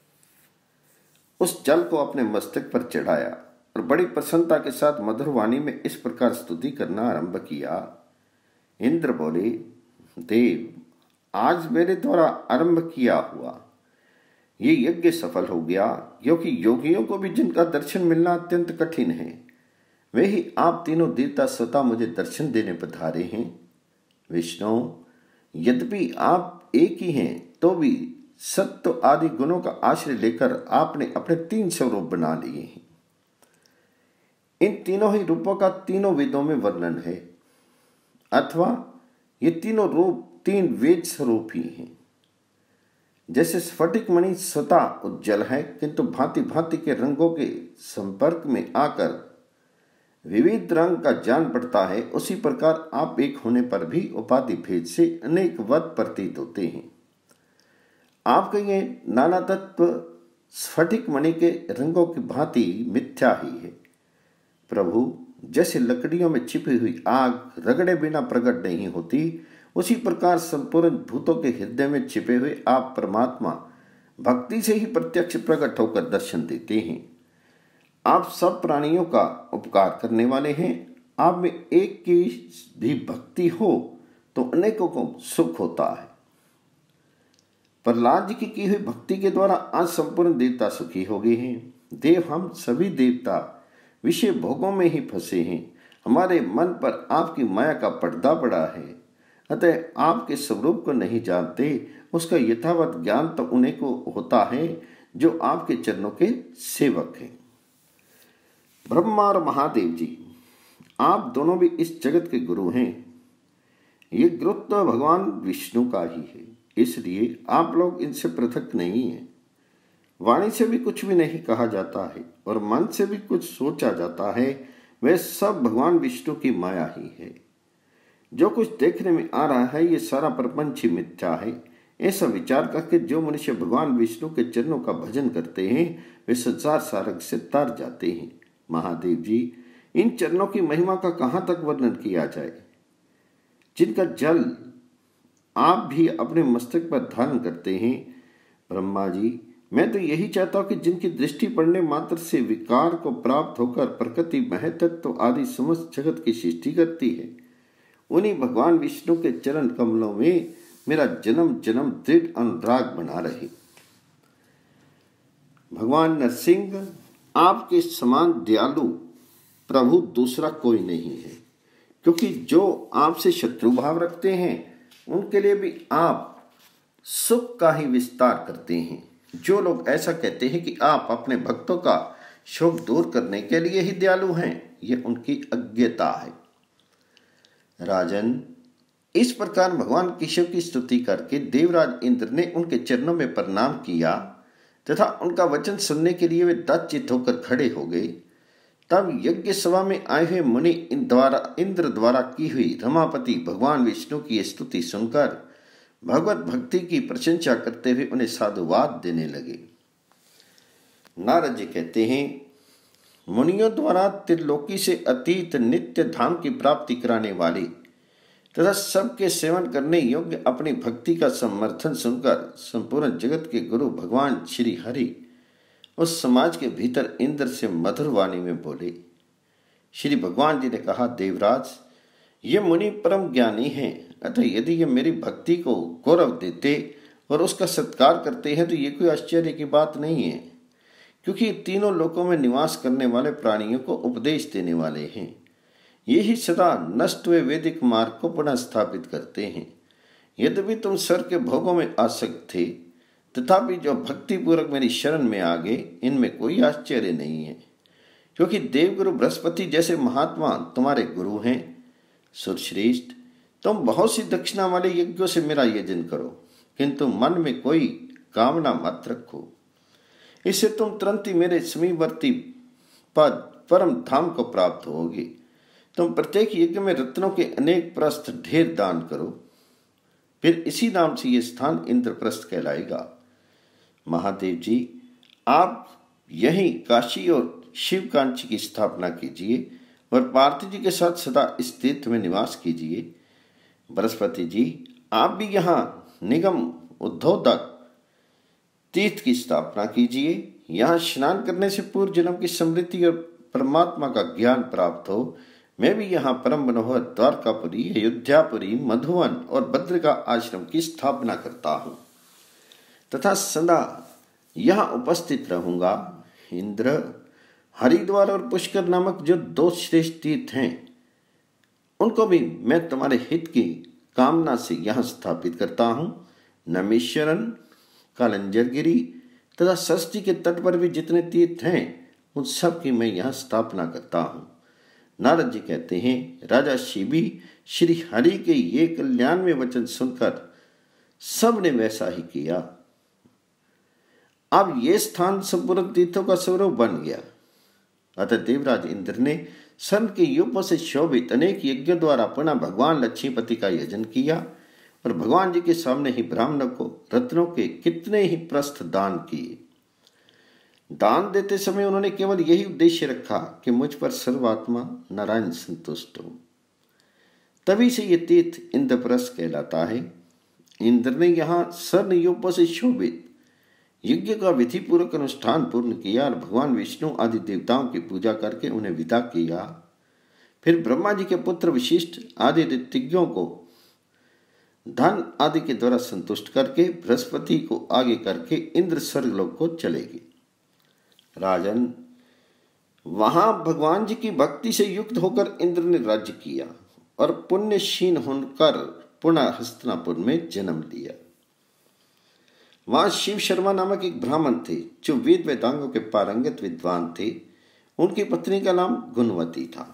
उस जल को अपने मस्तक पर चढ़ाया और बड़ी प्रसन्नता के साथ मधुर वाणी में इस प्रकार स्तुति करना आरंभ किया। इंद्र बोले, देव, आज मेरे द्वारा आरंभ किया हुआ ये यज्ञ सफल हो गया, क्योंकि योगियों को भी जिनका दर्शन मिलना अत्यंत कठिन है, वे ही आप तीनों देवता स्वतः मुझे दर्शन देने पधारे हैं। विष्णु, यद्यपि आप एक ही हैं तो भी सत्व आदि गुणों का आश्रय लेकर आपने अपने तीन स्वरूप बना लिए हैं। इन तीनों ही रूपों का तीनों वेदों में वर्णन है, अथवा ये तीनों रूप तीन वेद स्वरूप ही हैं। जैसे स्फटिक मणि स्वतः उज्जवल है, किंतु भांति भांति के रंगों के संपर्क में आकर विविध रंग का जान पड़ता है, उसी प्रकार आप एक होने पर भी उपाधि भेद से अनेक वत प्रतीत होते हैं। आपका ये नाना तत्व स्फटिक मणि के रंगों की भांति मिथ्या ही है। प्रभु, जैसे लकड़ियों में छिपी हुई आग रगड़े बिना प्रकट नहीं होती, उसी प्रकार संपूर्ण भूतों के हृदय में छिपे हुए आप परमात्मा भक्ति से ही प्रत्यक्ष प्रकट होकर दर्शन देते हैं। आप सब प्राणियों का उपकार करने वाले हैं। आप में एक की भी भक्ति हो तो अनेकों को सुख होता है। प्रहलाद जी की की हुई भक्ति के द्वारा आज संपूर्ण देवता सुखी हो गए हैं। देव हम सभी देवता विषय भोगों में ही फंसे हैं। हमारे मन पर आपकी माया का पर्दा पड़ा है, अतः आपके स्वरूप को नहीं जानते। उसका यथावत ज्ञान तो उन्हें को होता है जो आपके चरणों के सेवक हैं। ब्रह्मा और महादेव जी, आप दोनों भी इस जगत के गुरु हैं। ये गुरुत्व तो भगवान विष्णु का ही है, इसलिए आप लोग इनसे पृथक नहीं हैं। वाणी से भी कुछ भी नहीं कहा जाता है और मन से भी कुछ सोचा जाता है, वह सब भगवान विष्णु की माया ही है। जो कुछ देखने में आ रहा है ये सारा प्रपंच ही मिथ्या है। ऐसा विचार करके जो मनुष्य भगवान विष्णु के चरणों का भजन करते हैं वे संसार सारंग से तार जाते हैं। महादेव जी, इन चरणों की महिमा का कहाँ तक वर्णन किया जाए, जिनका जल आप भी अपने मस्तक पर धारण करते हैं। ब्रह्मा जी, मैं तो यही चाहता हूँ कि जिनकी दृष्टि पड़ने मात्र से विकार को प्राप्त होकर प्रकृति महतत्व आदि समस्त जगत की सृष्टि करती है, उन्हीं भगवान विष्णु के चरण कमलों में मेरा जन्म जन्म दृढ़ अनुराग बना रहे। भगवान नरसिंह, आपके समान दयालु प्रभु दूसरा कोई नहीं है, क्योंकि जो आपसे शत्रु भाव रखते हैं उनके लिए भी आप सुख का ही विस्तार करते हैं। जो लोग ऐसा कहते हैं कि आप अपने भक्तों का शोक दूर करने के लिए ही दयालु हैं, ये उनकी अज्ञता है। राजन, इस प्रकार भगवान केशव की स्तुति करके देवराज इंद्र ने उनके चरणों में प्रणाम किया तथा उनका वचन सुनने के लिए वे दत्तचित्त होकर खड़े हो गए। तब यज्ञ सभा में आए हुए मुनि इन द्वारा इंद्र द्वारा की हुई रमापति भगवान विष्णु की स्तुति सुनकर भगवत भक्ति की प्रशंसा करते हुए उन्हें साधुवाद देने लगे। नारद जी कहते हैं, मुनियों द्वारा त्रिलोकी से अतीत नित्य धाम की प्राप्ति कराने वाली तथा सबके सेवन करने योग्य अपनी भक्ति का समर्थन सुनकर संपूर्ण जगत के गुरु भगवान श्री हरि उस समाज के भीतर इंद्र से मधुर वाणी में बोले। श्री भगवान जी ने कहा, देवराज, ये मुनि परम ज्ञानी हैं, अतः यदि ये मेरी भक्ति को गौरव देते और उसका सत्कार करते हैं तो ये कोई आश्चर्य की बात नहीं है, क्योंकि तीनों लोकों में निवास करने वाले प्राणियों को उपदेश देने वाले हैं। ये ही सदा नष्ट हुए वैदिक मार्ग को पुनः स्थापित करते हैं। यद्यपि तुम स्वर के भोगों में आसक्त थे, तथापि जो भक्ति पूर्वक मेरी शरण में आ गए, इनमें कोई आश्चर्य नहीं है, क्योंकि देवगुरु बृहस्पति जैसे महात्मा तुम्हारे गुरु हैं। सुरश्रेष्ठ, तुम बहुत सी दक्षिणा वाले यज्ञों से मेरा यजन करो, किंतु मन में कोई कामना मत रखो। इससे तुम तुरंत ही मेरे समीपवर्ती पद परम धाम को प्राप्त होगे। तुम प्रत्येक यज्ञ में रत्नों के अनेक प्रस्थ ढेर दान करो, फिर इसी नाम से यह स्थान इंद्रप्रस्थ कहलाएगा। महादेव जी, आप यहीं काशी और शिवकांची की स्थापना कीजिए और पार्थिव जी के साथ सदा इस तीर्थ में निवास कीजिए। बृहस्पति जी, आप भी यहाँ निगम उद्धोदक तीर्थ की स्थापना कीजिए। यहाँ स्नान करने से पूर्व जन्म की समृद्धि और परमात्मा का ज्ञान प्राप्त हो। मैं भी यहाँ परम मनोहर द्वारकापुरी, अयोध्यापुरी, मधुवन और भद्रिका आश्रम की स्थापना करता हूँ तथा सदा यहाँ उपस्थित रहूंगा। इंद्र, हरिद्वार और पुष्कर नामक जो दो श्रेष्ठ तीर्थ हैं, उनको भी मैं तुम्हारे हित की कामना से यहाँ स्थापित करता हूँ। नमेश्वरन, कालंजरगिरी तथा सरस्वती के तट पर भी जितने तीर्थ हैं, उन सब की मैं यहाँ स्थापना करता हूँ। नारद जी कहते हैं, राजा शिवी श्री हरि के ये कल्याण में वचन सुनकर सब ने वैसा ही किया। अब ये स्थान संपूर्ण तीर्थों का स्वरूप बन गया। अतः देवराज इंद्र ने सन के यूपों से शोभित अनेक यज्ञों द्वारा पुनः भगवान लक्ष्मीपति का यजन किया और भगवान जी के सामने ही ब्राह्मणों को रत्नों के कितने ही प्रस्थ दान किए। दान देते समय उन्होंने केवल यही उद्देश्य रखा कि मुझ पर सर्वात्मा नारायण संतुष्ट हो। तभी से ये तीर्थ इंद्रप्रस्थ कहलाता है। इंद्र ने यहाँ स्वर्ण यूपों से शोभित यज्ञ का विधि पूर्वक अनुष्ठान पूर्ण किया और भगवान विष्णु आदि देवताओं की पूजा करके उन्हें विदा किया। फिर ब्रह्मा जी के पुत्र विशिष्ट आदि ऋतिज्ञों को धन आदि के द्वारा संतुष्ट करके बृहस्पति को आगे करके इंद्र स्वर्गलोक को चलेगी। राजन, वहां भगवान जी की भक्ति से युक्त होकर इंद्र ने राज्य किया और पुण्यशीन होकर पुनः हस्तिनापुर में जन्म लिया। वहां शिव शर्मा नामक एक ब्राह्मण थे जो वेद वेदांगों के पारंगत विद्वान थे। उनकी पत्नी का नाम गुणवती था।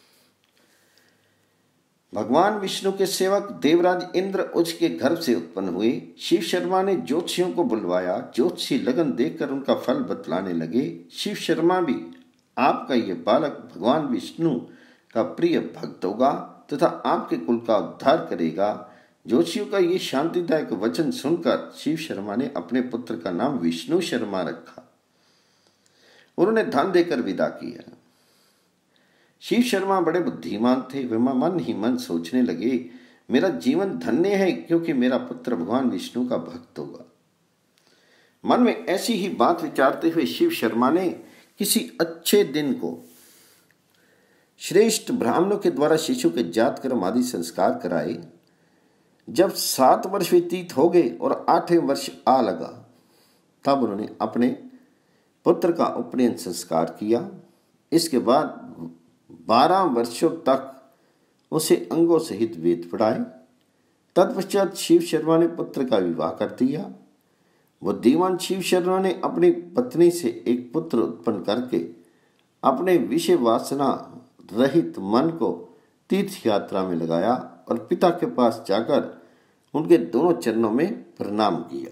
भगवान विष्णु के सेवक देवराज इंद्र उच्च के गर्भ से उत्पन्न हुए। शिव शर्मा ने ज्योतिषियों को बुलवाया। ज्योतिषी लगन देखकर उनका फल बतलाने लगे। शिव शर्मा भी आपका ये बालक भगवान विष्णु का प्रिय भक्त होगा तथा आपके कुल का उद्धार करेगा। ज्योतिषियों का ये शांतिदायक वचन सुनकर शिव शर्मा ने अपने पुत्र का नाम विष्णु शर्मा रखा। उन्होंने धन देकर विदा किया। शिव शर्मा बड़े बुद्धिमान थे। वे मन ही मन सोचने लगे, मेरा जीवन धन्य है क्योंकि मेरा पुत्र भगवान विष्णु का भक्त होगा। मन में ऐसी ही बात विचारते हुए शिव शर्मा ने किसी अच्छे दिन को श्रेष्ठ ब्राह्मणों के द्वारा शिशु के जात कर्म आदि संस्कार कराए। जब सात वर्ष व्यतीत हो गए और आठवें वर्ष आ लगा, तब उन्होंने अपने पुत्र का उपनयन संस्कार किया। इसके बाद बारह वर्षों तक उसे अंगों सहित वेद पढ़ाए। तत्पश्चात शिव शर्मा ने पुत्र का विवाह कर दिया। बुद्धिमान शिव शर्मा ने अपनी पत्नी से एक पुत्र उत्पन्न करके अपने विषय वासना रहित मन को तीर्थ यात्रा में लगाया और पिता के पास जाकर उनके दोनों चरणों में प्रणाम किया।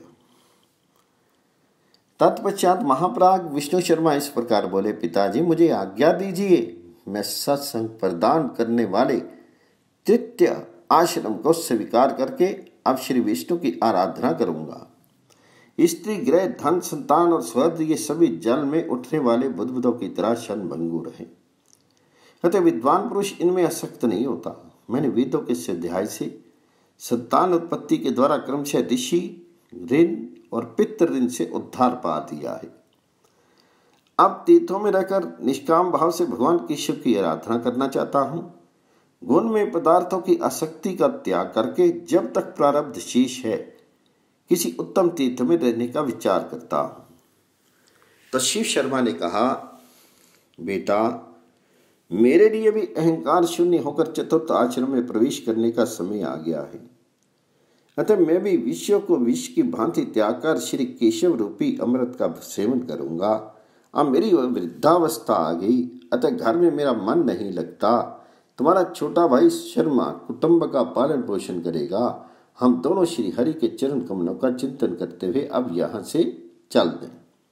तत्पश्चात महाप्राग विष्णु शर्मा इस प्रकार बोले, पिताजी मुझे आज्ञा दीजिए, मैं सत्संग प्रदान करने वाले तृतीय आश्रम को स्वीकार करके अब श्री विष्णु की आराधना करूंगा। स्त्री गृह धन संतान और स्वर्ग ये सभी जल में उठने वाले बुदबुदों की तरह क्षणभंगुर हैं। अतः विद्वान पुरुष इनमें आसक्त नहीं होता। मैंने वेदों के स्वाध्याय से संतान उत्पत्ति के द्वारा क्रमशः ऋषि ऋण और पितृ ऋण से उद्धार पा दिया है। अब तीर्थों में रहकर निष्काम भाव से भगवान केशव की आराधना करना चाहता हूँ। गुण में पदार्थों की आसक्ति का त्याग करके जब तक प्रारब्ध शेष है किसी उत्तम तीर्थ में रहने का विचार करता हूँ। तो शिव शर्मा ने कहा, बेटा मेरे लिए भी अहंकार शून्य होकर चतुर्थ आश्रम में प्रवेश करने का समय आ गया है। अतः मैं भी विषयों को विष की भांति त्याग कर श्री केशव रूपी अमृत का सेवन करूंगा। अब मेरी वृद्धावस्था आ गई, अतः घर में मेरा मन नहीं लगता। तुम्हारा छोटा भाई शर्मा कुटुंब का पालन पोषण करेगा। हम दोनों श्री हरि के चरण कमलों का चिंतन करते हुए अब यहाँ से चल दें।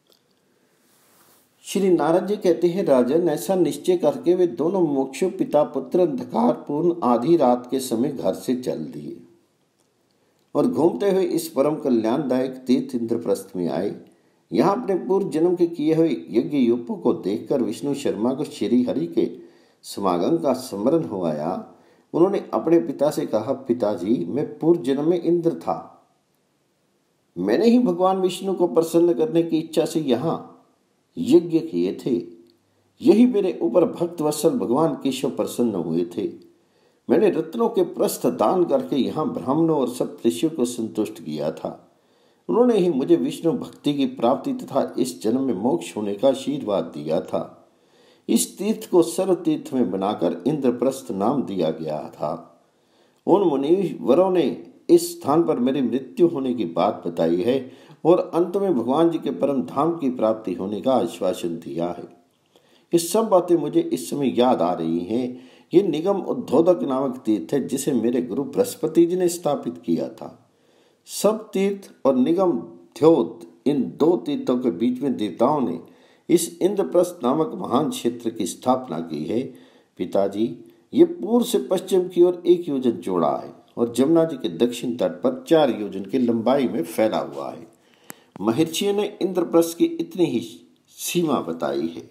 श्री नारद जी कहते हैं, राजन ऐसा निश्चय करके वे दोनों मोक्षु पिता पुत्र अंधकार पूर्ण आधी रात के समय घर से चल दिए और घूमते हुए इस परम कल्याणदायक तीर्थ इंद्रप्रस्थ में आए। यहाँ अपने पूर्व जन्म के किए हुए यज्ञ यूपों को देखकर विष्णु शर्मा को श्री हरि के समागम का स्मरण हो आया। उन्होंने अपने पिता से कहा, पिताजी मैं पूर्व जन्म में इंद्र था। मैंने ही भगवान विष्णु को प्रसन्न करने की इच्छा से यहाँ यज्ञ किए थे। यही मेरे ऊपर भक्त वत्सल भगवान केशव प्रसन्न हुए थे। मैंने रत्नों के प्रस्थ दान करके यहाँ ब्राह्मणों और सप्तऋषियों को संतुष्ट किया था। उन्होंने ही मुझे विष्णु भक्ति की प्राप्ति तथा इस जन्म में मोक्ष होने का आशीर्वाद दिया था। इस तीर्थ को सर्व तीर्थ में बनाकर इंद्रप्रस्थ नाम दिया गया था। उन मुनिवरों ने इस स्थान पर मेरी मृत्यु होने की बात बताई है और अंत में भगवान जी के परम धाम की प्राप्ति होने का आश्वासन दिया है। ये सब बातें मुझे इस समय याद आ रही हैं। ये निगम उद्धोदक नामक तीर्थ है जिसे मेरे गुरु बृहस्पति जी ने स्थापित किया था। सब तीर्थ और निगम द्योत इन दो तीर्थों के बीच में देवताओं ने इस इंद्रप्रस्थ नामक महान क्षेत्र की स्थापना की है। पिताजी ये पूर्व से पश्चिम की ओर एक योजन चौड़ा है और जमुना जी के दक्षिण तट पर चार योजन की लंबाई में फैला हुआ है। महर्षियों ने इंद्रप्रस्थ की इतनी ही सीमा बताई है।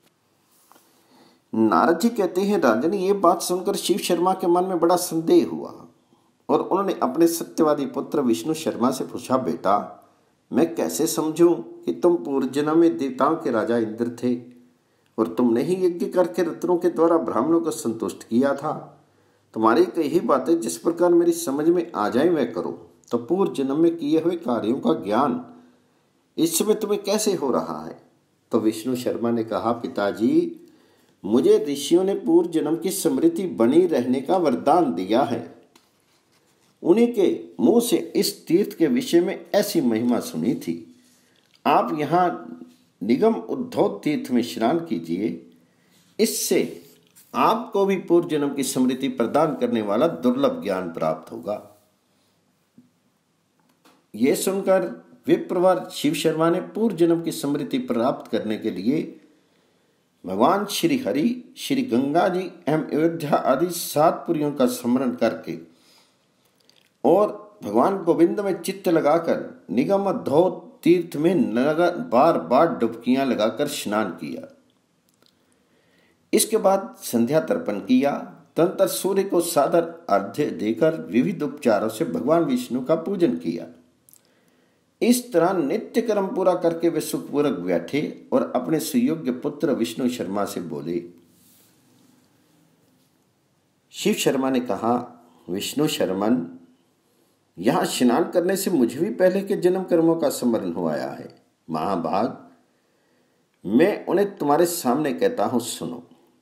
नारद जी कहते हैं, राजन ये बात सुनकर शिव शर्मा के मन में बड़ा संदेह हुआ और उन्होंने अपने सत्यवादी पुत्र विष्णु शर्मा से पूछा, बेटा मैं कैसे समझूं कि तुम पूर्व जन्म में देवताओं के राजा इंद्र थे और तुमने ही यज्ञ करके रत्नों के द्वारा ब्राह्मणों को संतुष्ट किया था। तुम्हारी कई बातें जिस प्रकार मेरी समझ में आ जाए वह करो। तो पूर्व जन्म में किए हुए कार्यों का ज्ञान इस समय तुम्हें कैसे हो रहा है? तो विष्णु शर्मा ने कहा, पिताजी, मुझे ऋषियों ने पूर्व जन्म की स्मृति बनी रहने का वरदान दिया है। उन्हीं के मुंह से इस तीर्थ के विषय में ऐसी महिमा सुनी थी। आप यहाँ निगम उद्धव तीर्थ में स्नान कीजिए, इससे आपको भी पूर्व जन्म की स्मृति प्रदान करने वाला दुर्लभ ज्ञान प्राप्त होगा। यह सुनकर विप्रवर शिव शर्मा ने पूर्व जन्म की स्मृति प्राप्त करने के लिए भगवान श्री हरि, श्री गंगा जी एवं अयोध्या आदि सात पुरियों का स्मरण करके और भगवान गोविंद में चित्त लगाकर निगम उद्धव तीर्थ में बार बार डुबकियां लगाकर स्नान किया। इसके बाद संध्या तर्पण किया। तदनंतर सूर्य को सादर अर्घ्य देकर विविध उपचारों से भगवान विष्णु का पूजन किया। इस तरह नित्य कर्म पूरा करके वे सुखपूर्वक बैठे और अपने सुयोग्य पुत्र विष्णु शर्मा से बोले। शिव शर्मा ने कहा, विष्णु शर्मन, यहां स्नान करने से मुझे भी पहले के जन्म कर्मों का स्मरण हो आया है। महाभाग, मैं उन्हें तुम्हारे सामने कहता हूं, सुनो।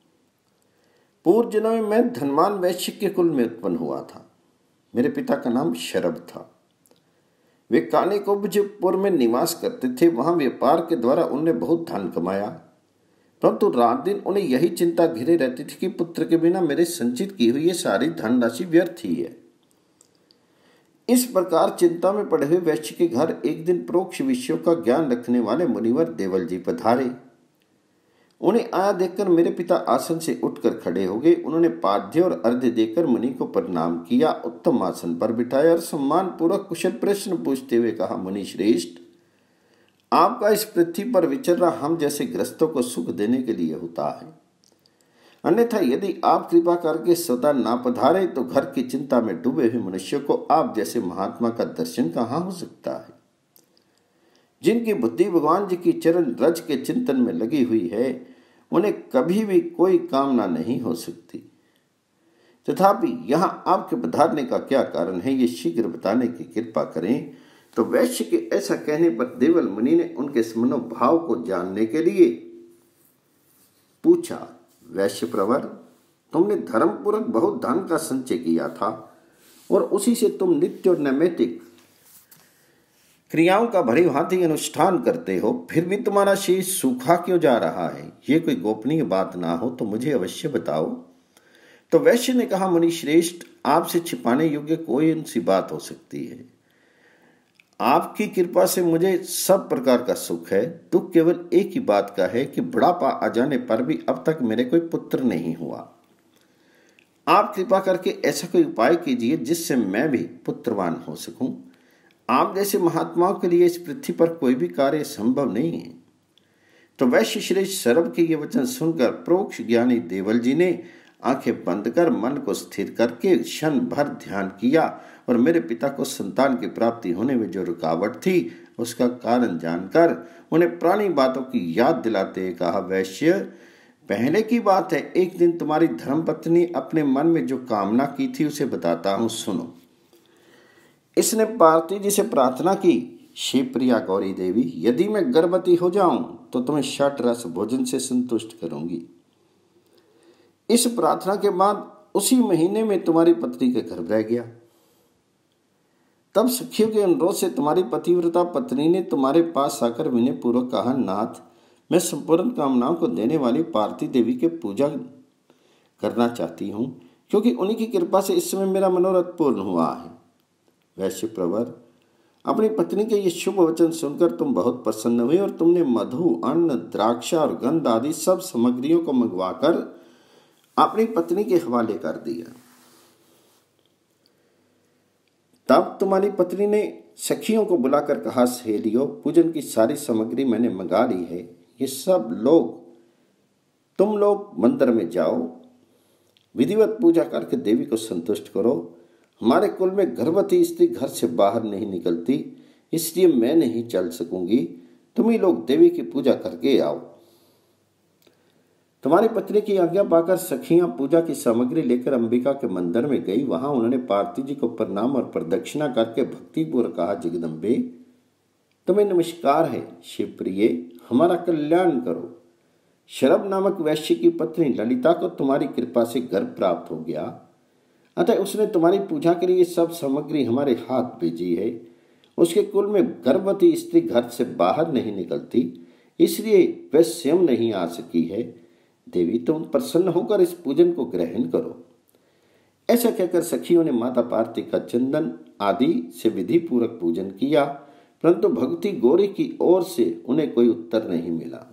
पूर्व जन्म में मैं धनवान वैश्य के कुल में उत्पन्न हुआ था। मेरे पिता का नाम शरभ था। वे कानिकोब्जपुर में निवास करते थे। वहां व्यापार के द्वारा उन्होंने बहुत धन कमाया, परंतु रात दिन उन्हें यही चिंता घिरे रहती थी कि पुत्र के बिना मेरे संचित की हुई ये सारी धनराशि व्यर्थ ही है। इस प्रकार चिंता में पड़े हुए वैश्य के घर एक दिन प्रोक्ष विषयों का ज्ञान रखने वाले मुनिवर देवल जी पधारे। उन्हें आया देखकर मेरे पिता आसन से उठकर खड़े हो गए। उन्होंने पाद्य और अर्घ्य देकर मुनि को प्रणाम किया, उत्तम आसन पर बिठाया और सम्मान पूर्वक कुशल प्रश्न पूछते हुए कहा, मुनि श्रेष्ठ, आपका इस पृथ्वी पर विचरना हम जैसे ग्रस्तों को सुख देने के लिए होता है। अन्यथा यदि आप कृपा करके स्वतः ना पधारे तो घर की चिंता में डूबे हुए मनुष्य को आप जैसे महात्मा का दर्शन कहाँ हो सकता है। जिनकी बुद्धि भगवान जी की चरण रज के चिंतन में लगी हुई है, उन्हें कभी भी कोई कामना नहीं हो सकती। तथापि यहाँ आपके पधारने का क्या कारण है, ये शीघ्र बताने की कृपा करें। तो वैश्य के ऐसा कहने पर देवल मुनि ने उनके मनोभाव को जानने के लिए पूछा, वैश्य प्रवर, तुमने धर्म पूर्वक बहुत धन का संचय किया था और उसी से तुम नित्य और नैमित्तिक क्रियाओं का भली भांति अनुष्ठान करते हो, फिर भी तुम्हारा शीश सूखा क्यों जा रहा है? ये कोई गोपनीय बात ना हो तो मुझे अवश्य बताओ। तो वैश्य ने कहा, मुनि श्रेष्ठ, आपसे छिपाने योग्य कोई उनसी बात हो सकती है। आपकी कृपा से मुझे सब प्रकार का सुख है। दुख केवल एक ही बात का है कि बुढ़ापा आ जाने पर भी अब तक मेरे कोई पुत्र नहीं हुआ। आप कृपा करके ऐसा कोई उपाय कीजिए जिससे मैं भी पुत्रवान हो सकूं। आप जैसे महात्माओं के लिए इस पृथ्वी पर कोई भी कार्य संभव नहीं है। तो वैश्य श्रेष्ठ शरभ के ये वचन सुनकर प्रोक्ष ज्ञानी देवल जी ने आंखें बंद कर मन को स्थिर करके क्षण भर ध्यान किया और मेरे पिता को संतान की प्राप्ति होने में जो रुकावट थी उसका कारण जानकर उन्हें पुरानी बातों की याद दिलाते कहा, वैश्य, पहले की बात है, एक दिन तुम्हारी धर्मपत्नी अपने मन में जो कामना की थी उसे बताता हूं, सुनो। इसने पार्वती जी से प्रार्थना की, शिवप्रिया गौरी देवी, यदि मैं गर्भवती हो जाऊं तो तुम्हें षट रस भोजन से संतुष्ट करूंगी। इस प्रार्थना के बाद उसी महीने में तुम्हारी पत्नी के गर्भ रह गया। तब सखियों के अनुरोध से तुम्हारी पतिव्रता पत्नी ने तुम्हारे पास आकर विनय पूर्वक कहा, नाथ, मैं संपूर्ण कामनाओं को देने वाली पार्वती देवी के पूजा करना चाहती हूँ, क्योंकि उन्हीं की कृपा से इस समय मेरा मनोरथ पूर्ण हुआ है। वैश्य प्रवर, अपनी पत्नी के ये शुभ वचन सुनकर तुम बहुत प्रसन्न हुए और तुमने मधु, अन्न, द्राक्षा और गंध आदि सब सामग्रियों को मंगवाकर अपनी पत्नी के हवाले कर दिया। तब तुम्हारी पत्नी ने सखियों को बुलाकर कहा, सहेलियों, पूजन की सारी सामग्री मैंने मंगा ली है। ये सब लोग तुम लोग मंदिर में जाओ, विधिवत पूजा करके देवी को संतुष्ट करो। हमारे कुल में गर्भवती स्त्री घर से बाहर नहीं निकलती, इसलिए मैं नहीं चल सकूंगी। तुम ही लोग देवी की पूजा करके आओ। तुम्हारी पत्नी की आज्ञा पाकर सखियां पूजा की सामग्री लेकर अंबिका के मंदिर में गई। वहां उन्होंने पार्वती जी को प्रणाम और प्रदक्षिणा करके भक्तिपूर्वक कहा, जगदम्बे तुम्हें नमस्कार है। शिवप्रिय, हमारा कल्याण करो। शरभ नामक वैश्य की पत्नी ललिता को तुम्हारी कृपा से गर्भ प्राप्त हो गया, अतः उसने तुम्हारी पूजा के लिए सब सामग्री हमारे हाथ भेजी है। उसके कुल में गर्भवती स्त्री घर से बाहर नहीं निकलती, इसलिए वह स्वयं नहीं आ सकी है। देवी, तुम प्रसन्न होकर इस पूजन को ग्रहण करो। ऐसा कहकर सखियों ने माता पार्वती का चंदन आदि से विधि पूर्वक पूजन किया, परंतु भगवती गौरी की ओर से उन्हें कोई उत्तर नहीं मिला।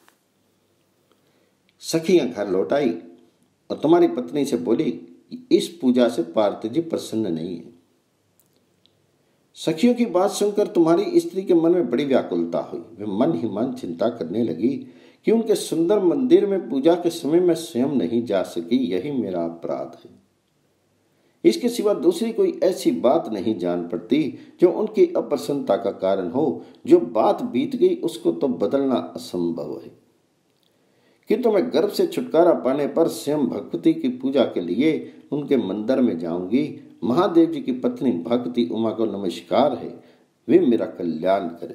सखियां घर लौट आई और तुम्हारी पत्नी से बोली, इस पूजा से पार्वती जी प्रसन्न नहीं है। सखियों की बात सुनकर तुम्हारी स्त्री के मन में बड़ी व्याकुलता हुई। वे मन ही मन चिंता करने लगी कि उनके सुंदर मंदिर में पूजा के समय मैं स्वयं नहीं जा सकी, यही मेरा अपराध है। इसके सिवा दूसरी कोई ऐसी बात नहीं जान पड़ती जो उनकी अप्रसन्नता का कारण हो। जो बात बीत गई उसको तो बदलना असंभव है, किंतु मैं गर्भ से छुटकारा पाने पर स्वयं भगवती की पूजा के लिए उनके मंदिर में जाऊंगी। महादेव जी की पत्नी भगवती उमा को नमस्कार है, वे मेरा कल्याण करें।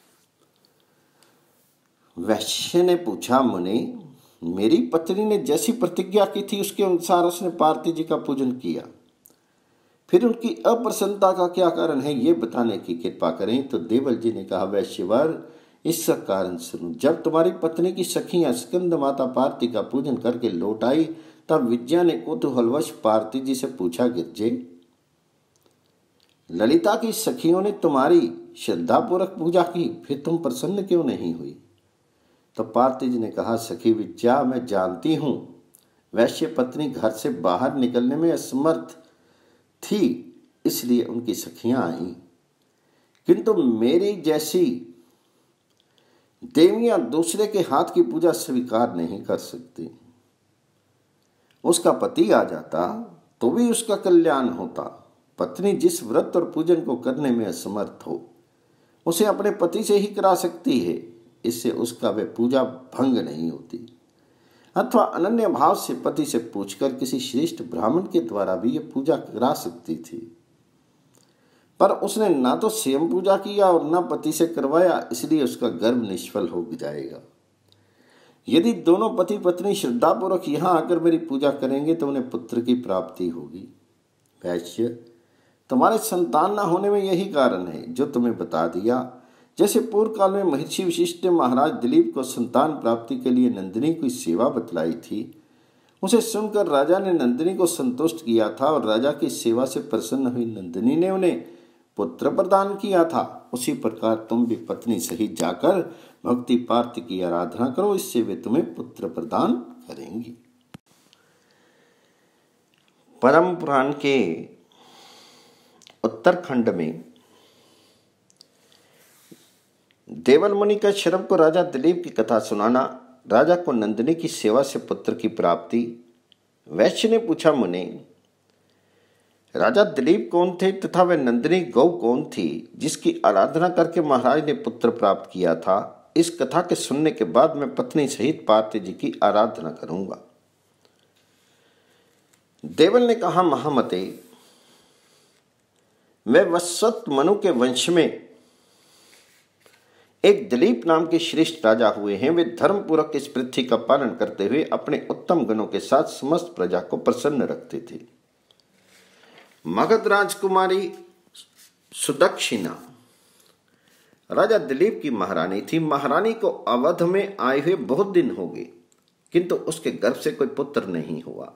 वैश्य ने पूछा, मुनि, मेरी पत्नी ने जैसी प्रतिज्ञा की थी उसके अनुसार उसने पार्वती जी का पूजन किया, फिर उनकी अप्रसन्नता का क्या कारण है ये बताने की कृपा करें। तो देवल जी ने कहा, वैश्यवर, इसका कारण सुनो। जब तुम्हारी पत्नी की सखियां स्कंद माता पार्वती का पूजन करके लौट आई, तब विद्या ने कौतूहलवश पार्वती जी से पूछा, गिरजे, ललिता की सखियों ने तुम्हारी श्रद्धापूर्वक पूजा की, फिर तुम प्रसन्न क्यों नहीं हुई? तो पार्वती जी ने कहा, सखी विद्या, मैं जानती हूं वैश्य पत्नी घर से बाहर निकलने में असमर्थ थी, इसलिए उनकी सखियां आई, किंतु मेरी जैसी देवियां दूसरे के हाथ की पूजा स्वीकार नहीं कर सकती। उसका पति आ जाता तो भी उसका कल्याण होता। पत्नी जिस व्रत और पूजन को करने में असमर्थ हो, उसे अपने पति से ही करा सकती है, इससे उसका वे पूजा भंग नहीं होती। अथवा अनन्य भाव से पति से पूछकर किसी श्रेष्ठ ब्राह्मण के द्वारा भी यह पूजा करा सकती थी, पर उसने ना तो स्वयं पूजा किया और ना पति से करवाया, इसलिए उसका गर्भ निष्फल हो जाएगा। यदि दोनों पति पत्नी श्रद्धापूर्वक यहाँ आकर मेरी पूजा करेंगे तो उन्हें पुत्र की प्राप्ति होगी। वैश्य, तुम्हारे संतान न होने में यही कारण है जो तुम्हें बता दिया। जैसे पूर्व काल में महर्षि वशिष्ठ ने महाराज दिलीप को संतान प्राप्ति के लिए नंदिनी की सेवा बतलाई थी, उसे सुनकर राजा ने नंदिनी को संतुष्ट किया था और राजा की सेवा से प्रसन्न हुई नंदिनी ने उन्हें पुत्र प्रदान किया था। उसी प्रकार तुम भी पत्नी सहित जाकर भक्ति पार्वती की आराधना करो, इससे वे तुम्हें पुत्र प्रदान करेंगी। परम पुराण के उत्तरखंड में देवल मुनि का शरभ को राजा दिलीप की कथा सुनाना, राजा को नंदिनी की सेवा से पुत्र की प्राप्ति। वैश्य ने पूछा, मुनि, राजा दिलीप कौन थे तथा वह नंदिनी गौ कौन थी जिसकी आराधना करके महाराज ने पुत्र प्राप्त किया था? इस कथा के सुनने के बाद मैं पत्नी सहित पार्वती जी की आराधना करूंगा। देवल ने कहा, महामते, मैं वत्सत मनु के वंश में एक दिलीप नाम के श्रेष्ठ राजा हुए हैं। वे धर्म पूर्वक इस पृथ्वी का पालन करते हुए अपने उत्तम गुणों के साथ समस्त प्रजा को प्रसन्न रखते थे। मगध राजकुमारी सुदक्षिणा राजा दिलीप की महारानी थी। महारानी को अवध में आए हुए बहुत दिन हो गए, किंतु उसके गर्भ से कोई पुत्र नहीं हुआ।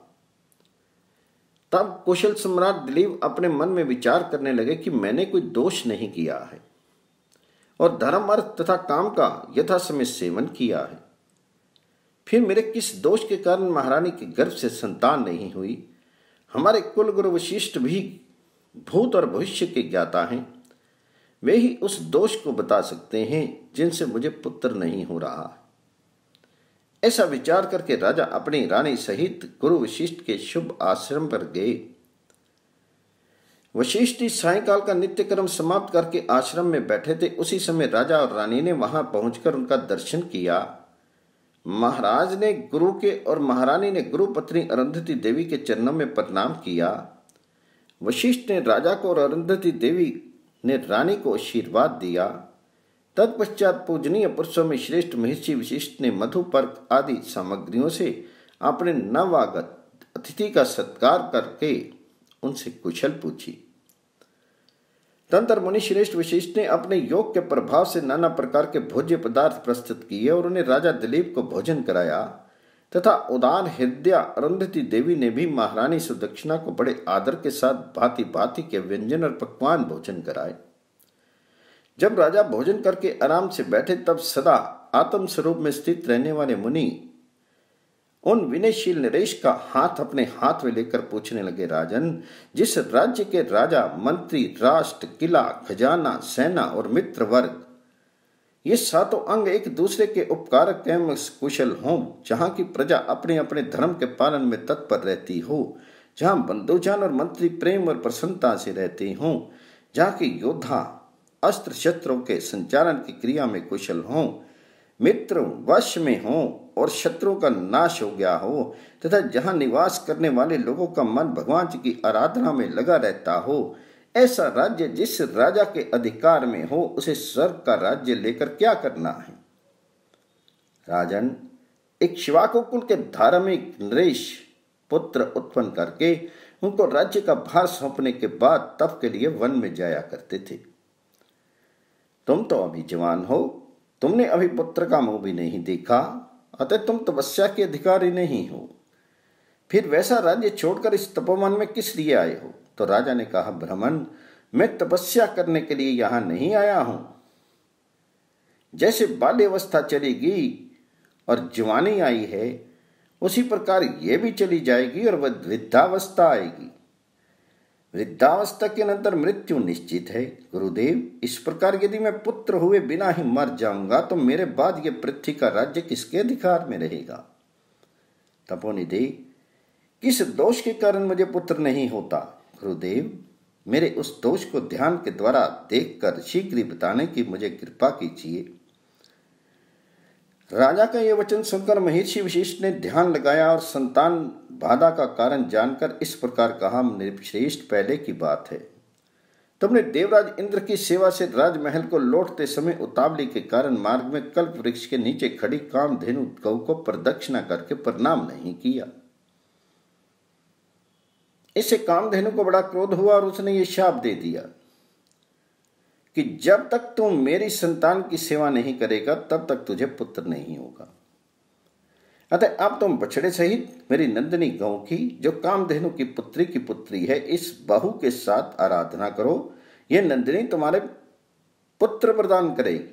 तब कुशल सम्राट दिलीप अपने मन में विचार करने लगे कि मैंने कोई दोष नहीं किया है और धर्म अर्थ तथा काम का यथा समय सेवन किया है, फिर मेरे किस दोष के कारण महारानी के गर्भ से संतान नहीं हुई? हमारे कुल गुरु वशिष्ठ भी भूत और भविष्य के ज्ञाता हैं, वे ही उस दोष को बता सकते हैं जिनसे मुझे पुत्र नहीं हो रहा। ऐसा विचार करके राजा अपनी रानी सहित गुरु वशिष्ठ के शुभ आश्रम पर गए। वशिष्ठ सायंकाल का नित्य कर्म समाप्त करके आश्रम में बैठे थे। उसी समय राजा और रानी ने वहां पहुंचकर उनका दर्शन किया। महाराज ने गुरु के और महारानी ने गुरु पत्नी अरुंधति देवी के चरणों में प्रणाम किया। वशिष्ठ ने राजा को और अरुंधति देवी ने रानी को आशीर्वाद दिया। तत्पश्चात पूजनीय पुरुषों में श्रेष्ठ महर्षि वशिष्ठ ने मधु पर्क आदि सामग्रियों से अपने नवागत अतिथि का सत्कार करके उनसे कुशल पूछी। तंत्र मुनि श्रेष्ठ वशिष्ठ ने अपने योग के प्रभाव से नाना प्रकार के भोज्य पदार्थ प्रस्तुत किए और उन्हें राजा दिलीप को भोजन कराया तथा उदार हृदय अरुंधति देवी ने भी महारानी सुदक्षिणा को बड़े आदर के साथ भांति भांति के व्यंजन और पकवान भोजन कराए। जब राजा भोजन करके आराम से बैठे तब सदा आत्म स्वरूप में स्थित रहने वाले मुनि उन विनयशील नरेश का हाथ अपने हाथ में लेकर पूछने लगे, राजन, जिस राज्य के राजा, मंत्री, राष्ट्र, किला, खजाना, सेना और मित्र वर्ग ये सातों अंग एक दूसरे के उपकारक एवं कुशल हों, जहां की प्रजा अपने अपने धर्म के पालन में तत्पर रहती हो, जहां बंधुजन और मंत्री प्रेम और प्रसन्नता से रहते हों, जहां के योद्धा अस्त्र शस्त्रों के संचालन की क्रिया में कुशल हों, मित्र वश में हों और शत्रुओं का नाश हो गया हो, तथा जहां निवास करने वाले लोगों का मन भगवान जी की आराधना में लगा रहता हो, ऐसा राज्य जिस राजा के अधिकार में हो उसे स्वर्ग का राज्य लेकर क्या करना है। राजन, इक्ष्वाकु कुल के धार्मिक नरेश पुत्र उत्पन्न करके उनको राज्य का भार सौंपने के बाद तप के लिए वन में जाया करते थे। तुम तो अभी जवान हो, तुमने अभी पुत्र का मुंह भी नहीं देखा, अतः तुम तपस्या के अधिकारी नहीं हो, फिर वैसा राज्य छोड़कर इस तपोवन में किस लिए आए हो। तो राजा ने कहा, ब्राह्मण, मैं तपस्या करने के लिए यहां नहीं आया हूं। जैसे बाल्यावस्था चलेगी और जवानी आई है, उसी प्रकार यह भी चली जाएगी और वह वृद्धावस्था आएगी। वृद्धावस्था के अनंतर मृत्यु निश्चित है। गुरुदेव, इस प्रकार यदि मैं पुत्र हुए बिना ही मर जाऊंगा तो मेरे बाद यह पृथ्वी का राज्य किसके अधिकार में रहेगा। तपोनिधि, किस दोष के कारण मुझे पुत्र नहीं होता। गुरुदेव, मेरे उस दोष को ध्यान के द्वारा देखकर शीघ्र ही बताने की मुझे कृपा कीजिए। राजा का यह वचन सुनकर महर्षि वशिष्ठ ने ध्यान लगाया और संतान बाधा का कारण जानकर इस प्रकार कहा, नृपश्रेष्ठ, पहले की बात है, तुमने देवराज इंद्र की सेवा से राजमहल को लौटते समय उतावली के कारण मार्ग में कल्प वृक्ष के नीचे खड़ी कामधेनु गौ को प्रदक्षिणा करके प्रणाम नहीं किया। इससे कामधेनु को बड़ा क्रोध हुआ और उसने ये शाप दे दिया कि जब तक तुम मेरी संतान की सेवा नहीं करेगा तब तक तुझे पुत्र नहीं होगा। अतः अब तुम बछड़े सहित मेरी नंदिनी गौ की, जो कामधेनु की पुत्री की पुत्री है, इस बहू के साथ आराधना करो। यह नंदिनी तुम्हारे पुत्र प्रदान करेगी।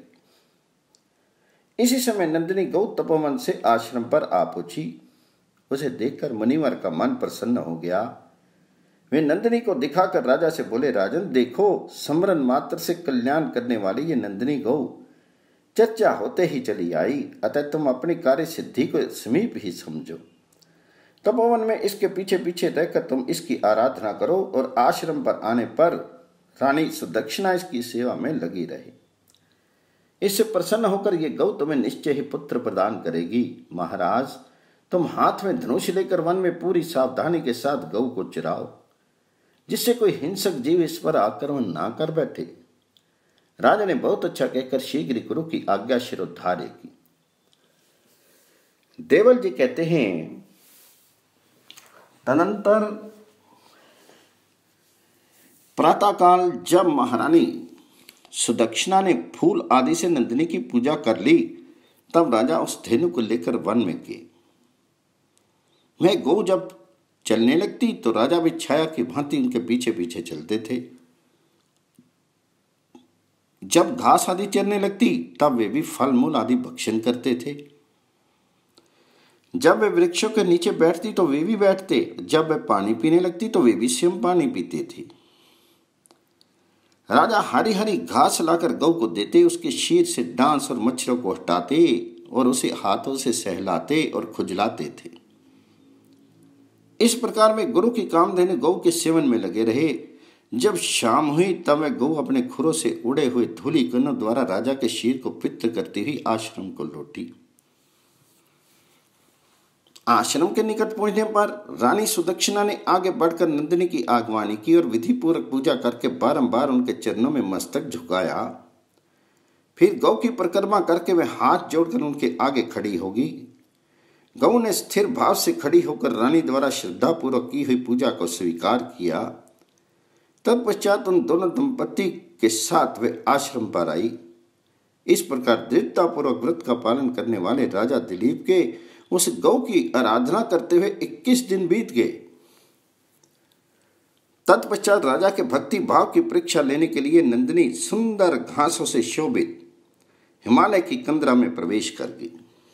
इसी समय नंदिनी गौ तपोवन से आश्रम पर आ पहुंची। उसे देखकर मुनिवर का मन प्रसन्न हो गया। वे नंदिनी को दिखाकर राजा से बोले, राजन, देखो, स्मरण मात्र से कल्याण करने वाली ये नंदिनी गौ चर्चा होते ही चली आई, अतः तुम अपनी कार्य सिद्धि को समीप ही समझो। तपोवन में इसके पीछे पीछे रहकर तुम इसकी आराधना करो और आश्रम पर आने पर रानी सुदक्षिणा इसकी सेवा में लगी रहे। इससे प्रसन्न होकर ये गौ तुम्हें निश्चय ही पुत्र प्रदान करेगी। महाराज, तुम हाथ में धनुष लेकर वन में पूरी सावधानी के साथ गौ को चराओ, जिससे कोई हिंसक जीव इस पर आक्रमण ना कर बैठे। राजा ने बहुत अच्छा कहकर शीघ्र गुरु की आज्ञा शिरोधार्य की। देवल जी कहते हैं, तदंतर प्रातःकाल जब महारानी सुदक्षिणा ने फूल आदि से नंदिनी की पूजा कर ली, तब राजा उस धेनु को लेकर वन में गए। वह गौ जब चलने लगती तो राजा भी छाया की भांति उनके पीछे पीछे चलते थे। जब घास आदि चरने लगती तब वे भी फल मूल आदि भक्षण करते थे। जब वे वृक्षों के नीचे बैठती तो वे भी बैठते। जब वे पानी पीने लगती तो वे भी स्वयं पानी पीते थे। राजा हरी हरी घास लाकर गौ को देते, उसके शीर से डांस और मच्छरों को हटाते और उसे हाथों से सहलाते और खुजलाते थे। इस प्रकार में गुरु की कामधेनु गौ के सेवन में लगे रहे। जब शाम हुई तब वह गऊ अपने खुरों से उड़े हुए धूली कणों द्वारा राजा के शीर को पित्र करती हुई आश्रम को लौटी। आश्रम के निकट पहुंचने पर रानी सुदक्षिणा ने आगे बढ़कर नंदिनी की आगवानी की और विधि पूर्वक पूजा करके बारंबार उनके चरणों में मस्तक झुकाया। फिर गौ की परिक्रमा करके वह हाथ जोड़कर उनके आगे खड़ी होगी। गौ ने स्थिर भाव से खड़ी होकर रानी द्वारा श्रद्धा पूर्वक की हुई पूजा को स्वीकार किया। तत्पश्चात उन दोनों दंपति के साथ वे आश्रम पर आई। इस प्रकार दृढ़ता पूर्वक व्रत का पालन करने वाले राजा दिलीप के उस गौ की आराधना करते हुए इक्कीस दिन बीत गए। तत्पश्चात राजा के भक्ति भाव की परीक्षा लेने के लिए नंदिनी सुंदर घासों से शोभित हिमालय की कंदरा में प्रवेश कर गई।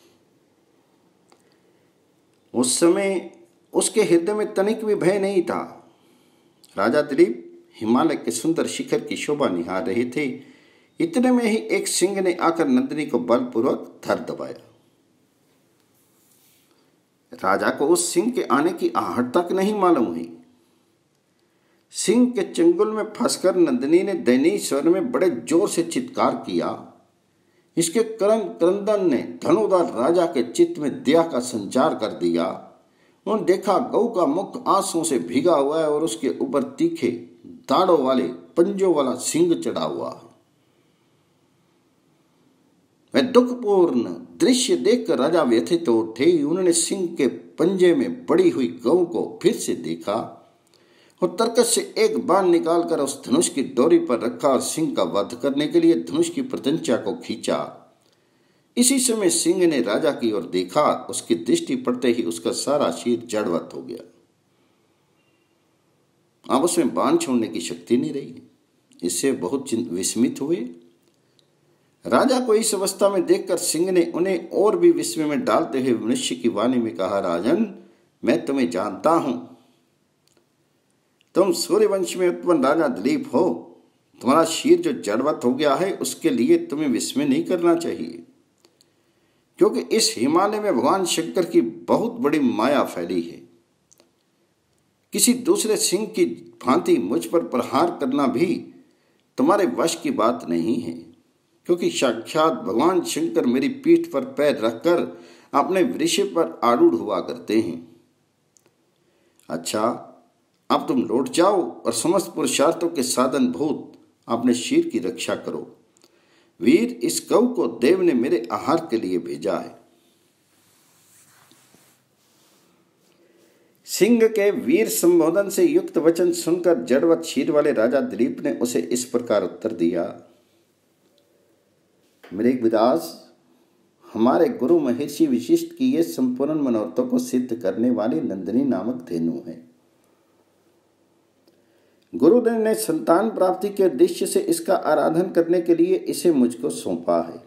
उस समय उसके हृदय में तनिक भी भय नहीं था। राजा दिलीप हिमालय के सुंदर शिखर की शोभा निहार रहे थे। इतने में ही एक सिंह ने आकर नंदिनी को बलपूर्वक धर दबाया। राजा को उस सिंह के आने की आहट तक नहीं मालूम हुई। सिंह के चंगुल में फंसकर नंदिनी ने दयनीय स्वर में बड़े जोर से चित्कार किया। इसके करण क्रंदन ने धनुधार राजा के चित्त में दया का संचार कर दिया। उन्होंने देखा गौ का मुख आंसुओं से भीगा हुआ है और उसके ऊपर तीखे दाढ़ों वाले पंजों वाला सिंह चढ़ा हुआ है। वह दुखपूर्ण दृश्य देखकर राजा व्यथित हो उठे। उन्होंने सिंह के पंजे में बड़ी हुई गौ को फिर से देखा और तरकस से एक बाण निकालकर उस धनुष की डोरी पर रखा और सिंह का वध करने के लिए धनुष की प्रत्यंचा को खींचा। इसी समय सिंह ने राजा की ओर देखा। उसकी दृष्टि पड़ते ही उसका सारा शरीर जड़वत हो गया। अब उसमें बाण छोड़ने की शक्ति नहीं रही। इससे बहुत विस्मित हुए। राजा को इस अवस्था में देखकर सिंह ने उन्हें और भी विस्मय में डालते हुए मनुष्य की वाणी में कहा, राजन, मैं तुम्हें जानता हूं। तुम सूर्यवंश में उत्पन्न राजा दिलीप हो। तुम्हारा शीर जो जड़वत हो गया है उसके लिए तुम्हें विस्मय नहीं करना चाहिए, क्योंकि इस हिमालय में भगवान शंकर की बहुत बड़ी माया फैली है। किसी दूसरे सिंह की भांति मुझ पर प्रहार करना भी तुम्हारे वश की बात नहीं है, क्योंकि साक्षात भगवान शंकर मेरी पीठ पर पैर रखकर अपने वृषभ पर आरूढ़ हुआ करते हैं। अच्छा, अब तुम लौट जाओ और समस्त पुरुषार्थों के साधन भूत अपने शीर की रक्षा करो। वीर, इस गौ को देव ने मेरे आहार के लिए भेजा है। सिंह के वीर संबोधन से युक्त वचन सुनकर जड़वत शीर वाले राजा दिलीप ने उसे इस प्रकार उत्तर दिया, मेरे विदास, हमारे गुरु महर्षि विशिष्ट की ये संपूर्ण मनोरथों को सिद्ध करने वाली नंदिनी नामक धेनु है। गुरुदेव ने संतान प्राप्ति के उद्देश्य से इसका आराधन करने के लिए इसे मुझको सौंपा है।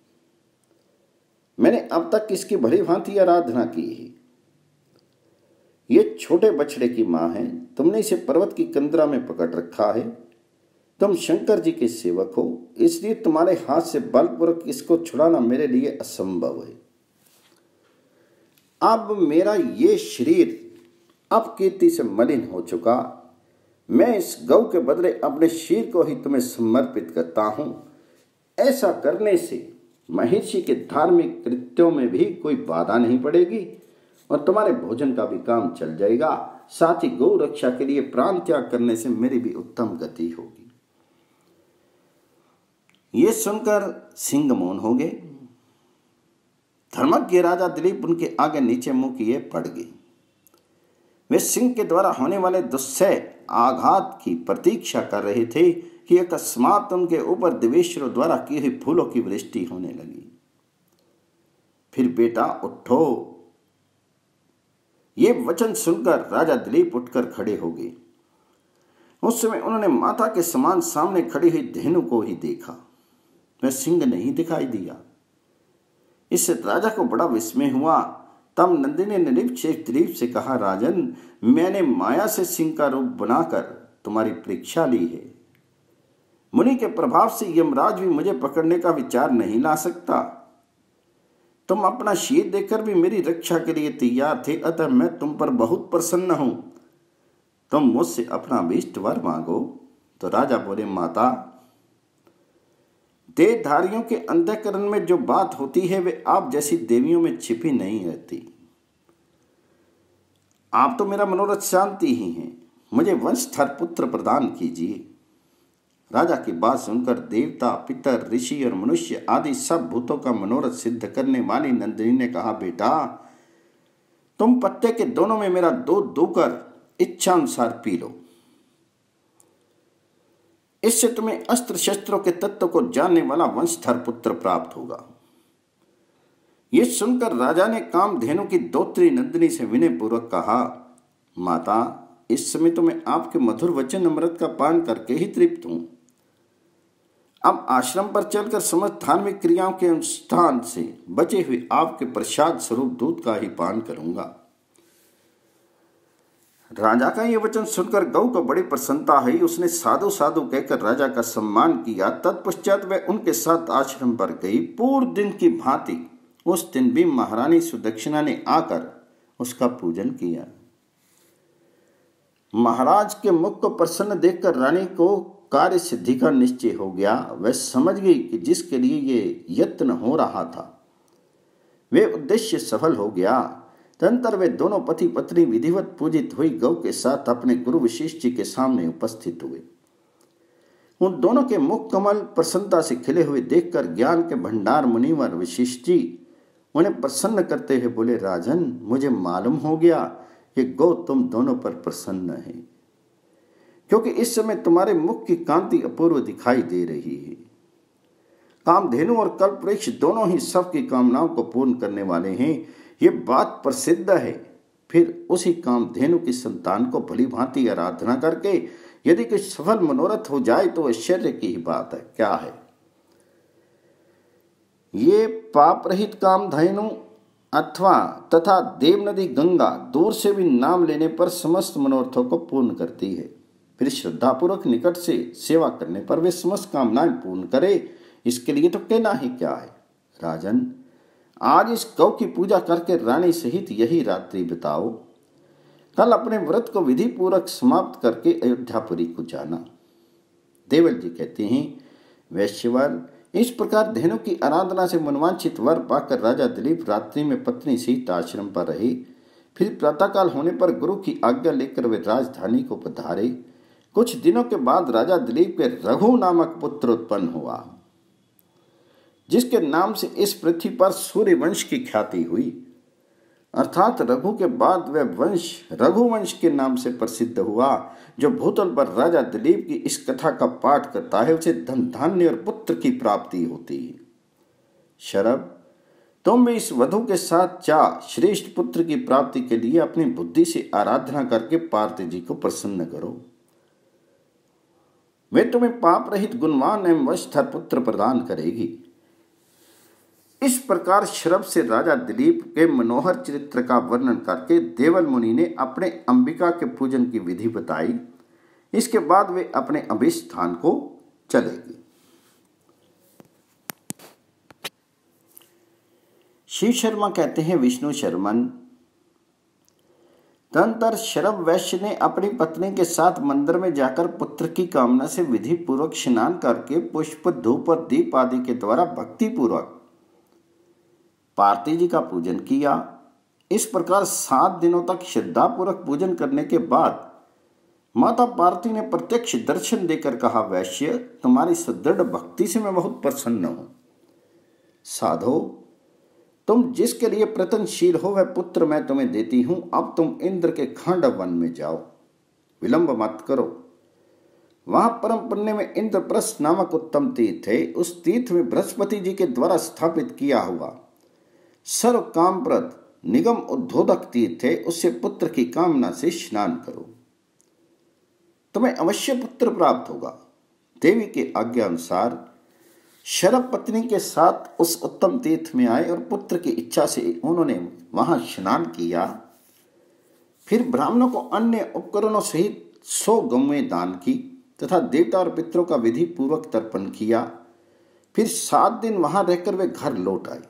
मैंने अब तक इसकी भली भांति आराधना की है। ये छोटे बछड़े की मां है। तुमने इसे पर्वत की कंदरा में पकड़ रखा है। तुम शंकर जी के सेवक हो, इसलिए तुम्हारे हाथ से बलपूर्वक इसको छुड़ाना मेरे लिए असंभव है। अब मेरा ये शरीर अपकीर्ति से मलिन हो चुका। मैं इस गौ के बदले अपने शीर को ही तुम्हें समर्पित करता हूं। ऐसा करने से महर्षि के धार्मिक कृत्यों में भी कोई बाधा नहीं पड़ेगी और तुम्हारे भोजन का भी काम चल जाएगा। साथ ही गौ रक्षा के लिए प्राण त्याग करने से मेरी भी उत्तम गति होगी। ये सुनकर सिंह मौन हो गए। धर्मज्ञ राजा दिलीप उनके आगे नीचे मुंह किए पड़ गए। वे सिंह के द्वारा होने वाले दुस्सह आघात की प्रतीक्षा कर रहे थे कि अकस्मात उनके ऊपर देवेश्वरों द्वारा की हुई फूलों की वृष्टि होने लगी। फिर बेटा उठो, ये वचन सुनकर राजा दिलीप उठकर खड़े हो गए। उस समय उन्होंने माता के समान सामने खड़ी हुई धेनु को ही देखा। वह सिंह नहीं दिखाई दिया। इससे राजा को बड़ा विस्मय हुआ। तब नंदिनी ने दिलीप से कहा, राजन, मैंने माया से सिंह का रूप बनाकर तुम्हारी परीक्षा ली है। मुनि के प्रभाव से यमराज भी मुझे पकड़ने का विचार नहीं ला सकता। तुम अपना शीर देकर भी मेरी रक्षा के लिए तैयार थे, अतः मैं तुम पर बहुत प्रसन्न हूं। तुम मुझसे अपना अभीष्ट वर मांगो। तो राजा बोले, माता, देहधारियों के अंतःकरण में जो बात होती है वे आप जैसी देवियों में छिपी नहीं रहती। आप तो मेरा मनोरथ शांति ही हैं, मुझे वंशधर पुत्र प्रदान कीजिए। राजा की बात सुनकर देवता, पितर, ऋषि और मनुष्य आदि सब भूतों का मनोरथ सिद्ध करने वाली नंदिनी ने कहा, बेटा, तुम पत्ते के दोनों में मेरा दूध दूकर इच्छा अनुसार पी लो। इससे तुम्हें अस्त्र शस्त्रों के तत्व को जानने वाला वंशधर पुत्र प्राप्त होगा। ये सुनकर राजा ने कामधेनु की दोत्री नंदिनी से विनय पूर्वक कहा, माता, इस समय तो मैं आपके मधुर वचन अमृत का पान करके ही तृप्त हूं। अब आश्रम पर चलकर समस्त धार्मिक क्रियाओं के अनुष्ठान से बचे हुए आपके प्रसाद स्वरूप दूध का ही पान करूंगा। राजा का यह वचन सुनकर गौ को बड़ी प्रसन्नता हुई। उसने साधु साधु कहकर राजा का सम्मान किया। तत्पश्चात वह उनके साथ आश्रम पर गई। पूर्व दिन की भांति उस दिन भी महारानी सुदक्षिणा ने आकर उसका पूजन किया। महाराज के मुख को प्रसन्न देखकर रानी को कार्य सिद्धि का निश्चय हो गया। वह समझ गई कि जिसके लिए ये यत्न हो रहा था वे उद्देश्य सफल हो गया। तदंतर वे दोनों पति पत्नी विधिवत पूजित हुई गौ के साथ अपने गुरु वशिष्ठ जी के सामने उपस्थित हुए। उन दोनों के मुख कमल प्रसन्नता से खिले हुए देखकर ज्ञान के भंडार मुनिवर वशिष्ठ जी उन्हें प्रसन्न करते हुए बोले, राजन, मुझे मालूम हो गया कि गौ तुम दोनों पर प्रसन्न है, क्योंकि इस समय तुम्हारे मुख की कांति अपूर्व दिखाई दे रही है। कामधेनु और कल्पवृक्ष दोनों ही सबकी कामनाओं को पूर्ण करने वाले हैं, ये बात प्रसिद्ध है। फिर उसी कामधेनु की संतान को भली भांति आराधना करके यदि कुछ सफल मनोरथ हो जाए तो आश्चर्य की ही बात है। क्या है ये पाप रहित कामधेनु अथवा तथा देव नदी गंगा दूर से भी नाम लेने पर समस्त मनोरथों को पूर्ण करती है। फिर श्रद्धापूर्वक निकट से सेवा करने पर वे समस्त कामनाएं पूर्ण करे, इसके लिए तो कहना ही क्या है। राजन, आज इस गौ की पूजा करके रानी सहित यही रात्रि बिताओ। कल अपने व्रत को विधि पूर्वक समाप्त करके अयोध्यापुरी को जाना। देवल जी कहते हैं, वैश्यवर, इस प्रकार धेनु की आराधना से मनवांछित वर पाकर राजा दिलीप रात्रि में पत्नी सहित आश्रम पर रहे। फिर प्रातःकाल होने पर गुरु की आज्ञा लेकर वे राजधानी को पधारे। कुछ दिनों के बाद राजा दिलीप के रघु नामक पुत्र उत्पन्न हुआ, जिसके नाम से इस पृथ्वी पर सूर्य वंश की ख्याति हुई। अर्थात रघु के बाद वह वंश रघुवंश के नाम से प्रसिद्ध हुआ। जो भूतल पर राजा दिलीप की इस कथा का पाठ करता है उसे धन धान्य और पुत्र की प्राप्ति होती है। शरभ, तुम भी इस वधु के साथ जा श्रेष्ठ पुत्र की प्राप्ति के लिए अपनी बुद्धि से आराधना करके पार्वती जी को प्रसन्न करो। वे तुम्हें पाप रहित गुणवान एवं वंशधर पुत्र प्रदान करेगी। इस प्रकार शरभ से राजा दिलीप के मनोहर चरित्र का वर्णन करके देवल मुनि ने अपने अंबिका के पूजन की विधि बताई। इसके बाद वे अपने अभीष्ट स्थान को चलेगी। शिव शर्मा कहते हैं, विष्णु शर्मन, तदंतर शरभ वैश्य ने अपनी पत्नी के साथ मंदिर में जाकर पुत्र की कामना से विधि पूर्वक स्नान करके पुष्प, धूप और दीप आदि के द्वारा भक्ति पूर्वक पार्वती जी का पूजन किया। इस प्रकार सात दिनों तक श्रद्धा पूर्वक पूजन करने के बाद माता पार्वती ने प्रत्यक्ष दर्शन देकर कहा, वैश्य, तुम्हारी सुदृढ़ भक्ति से मैं बहुत प्रसन्न हूं। साधो, तुम जिसके लिए प्रतनशील हो वह पुत्र मैं तुम्हें देती हूं। अब तुम इंद्र के खंड वन में जाओ, विलंब मत करो। वहां परम पुण्य में इंद्रप्रस्थ नामक उत्तम तीर्थ है। उस तीर्थ में बृहस्पति जी के द्वारा स्थापित किया हुआ सर्व कामप्रद निगम उद्बोधक तीर्थ है। उससे पुत्र की कामना से स्नान करो, तुम्हें अवश्य पुत्र प्राप्त होगा। देवी के आज्ञा अनुसार शरभ पत्नी के साथ उस उत्तम तीर्थ में आए और पुत्र की इच्छा से उन्होंने वहां स्नान किया। फिर ब्राह्मणों को अन्य उपकरणों सहित सौ गौएं दान की तथा देवता और पितरों का विधि पूर्वक तर्पण किया। फिर सात दिन वहां रहकर वे घर लौट आए।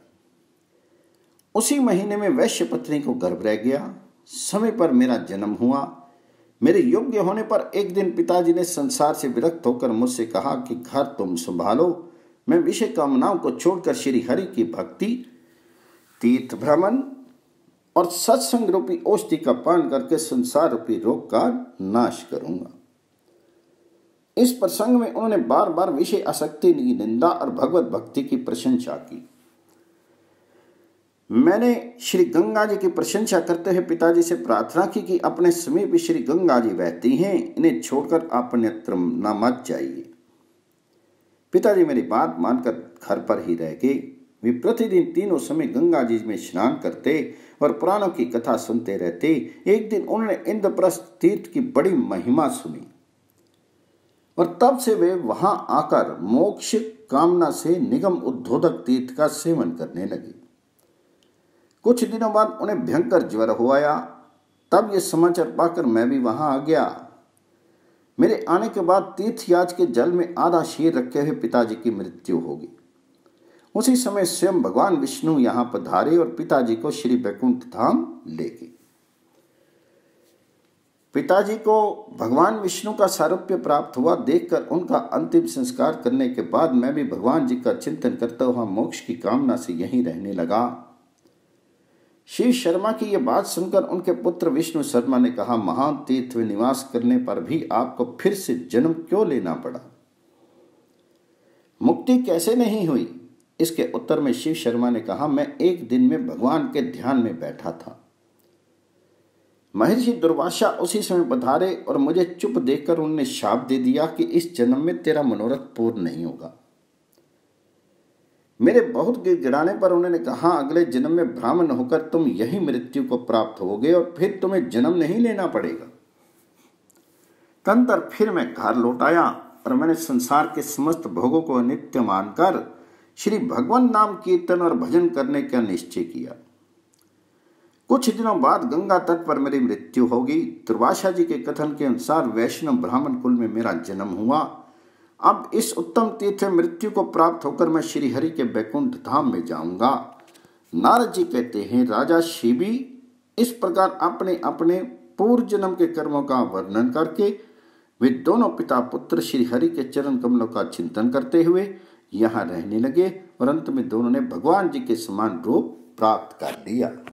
उसी महीने में वैश्य पत्नी को गर्भ रह गया। समय पर मेरा जन्म हुआ। मेरे योग्य होने पर एक दिन पिताजी ने संसार से विरक्त होकर मुझसे कहा कि घर तुम संभालो, मैं विषय कामनाओं को छोड़कर श्री हरि की भक्ति, तीर्थ भ्रमण और सत्संग रूपी औषधि का पान करके संसार रूपी रोग का नाश करूंगा। इस प्रसंग में उन्होंने बार बार विषय आसक्ति की निंदा और भगवत भक्ति की प्रशंसा की। मैंने श्री गंगा जी की प्रशंसा करते हुए पिताजी से प्रार्थना की कि अपने समीप श्री गंगा जी बहती हैं, इन्हें छोड़कर आप अन्यत्र न मत जाइए। पिताजी मेरी बात मानकर घर पर ही रह गए। वे प्रतिदिन तीनों समय गंगा जी में स्नान करते और पुराणों की कथा सुनते रहते। एक दिन उन्होंने इंद्रप्रस्थ तीर्थ की बड़ी महिमा सुनी और तब से वे वहां आकर मोक्ष कामना से निगम उद्बोधक तीर्थ का सेवन करने लगे। कुछ दिनों बाद उन्हें भयंकर ज्वर हो आया। तब ये समाचार पाकर मैं भी वहां आ गया। मेरे आने के बाद तीर्थयाज के जल में आधा शीर रखे हुए पिताजी की मृत्यु होगी। उसी समय स्वयं भगवान विष्णु यहां पधारे और पिताजी को श्री वैकुंठ धाम ले गए। पिताजी को भगवान विष्णु का सारूप्य प्राप्त हुआ देखकर उनका अंतिम संस्कार करने के बाद मैं भी भगवान जी का चिंतन करता हुआ मोक्ष की कामना से यहीं रहने लगा। शिव शर्मा की यह बात सुनकर उनके पुत्र विष्णु शर्मा ने कहा, महान तीर्थ में निवास करने पर भी आपको फिर से जन्म क्यों लेना पड़ा? मुक्ति कैसे नहीं हुई? इसके उत्तर में शिव शर्मा ने कहा, मैं एक दिन में भगवान के ध्यान में बैठा था। महर्षि दुर्वासा उसी समय पधारे और मुझे चुप देखकर उन्होंने शाप दे दिया कि इस जन्म में तेरा मनोरथ पूर्ण नहीं होगा। मेरे बहुत गिड़गिड़ाने पर उन्होंने कहा, अगले जन्म में ब्राह्मण होकर तुम यही मृत्यु को प्राप्त होगे और फिर तुम्हें जन्म नहीं लेना पड़ेगा। तदनंतर फिर मैं घर लौट आया और मैंने संसार के समस्त भोगों को नित्य मानकर श्री भगवान नाम कीर्तन और भजन करने का निश्चय किया। कुछ दिनों बाद गंगा तट पर मेरी मृत्यु होगी। दुर्वासा जी के कथन के अनुसार वैष्णव ब्राह्मण कुल में मेरा जन्म हुआ। अब इस उत्तम तीर्थ मृत्यु को प्राप्त होकर मैं श्री हरि के वैकुंठ धाम में जाऊंगा। नारद जी कहते हैं, राजा शिवी इस प्रकार अपने अपने पूर्व जन्म के कर्मों का वर्णन करके वे दोनों पिता पुत्र श्री हरि के चरण कमलों का चिंतन करते हुए यहाँ रहने लगे और अंत में दोनों ने भगवान जी के समान रूप प्राप्त कर लिया।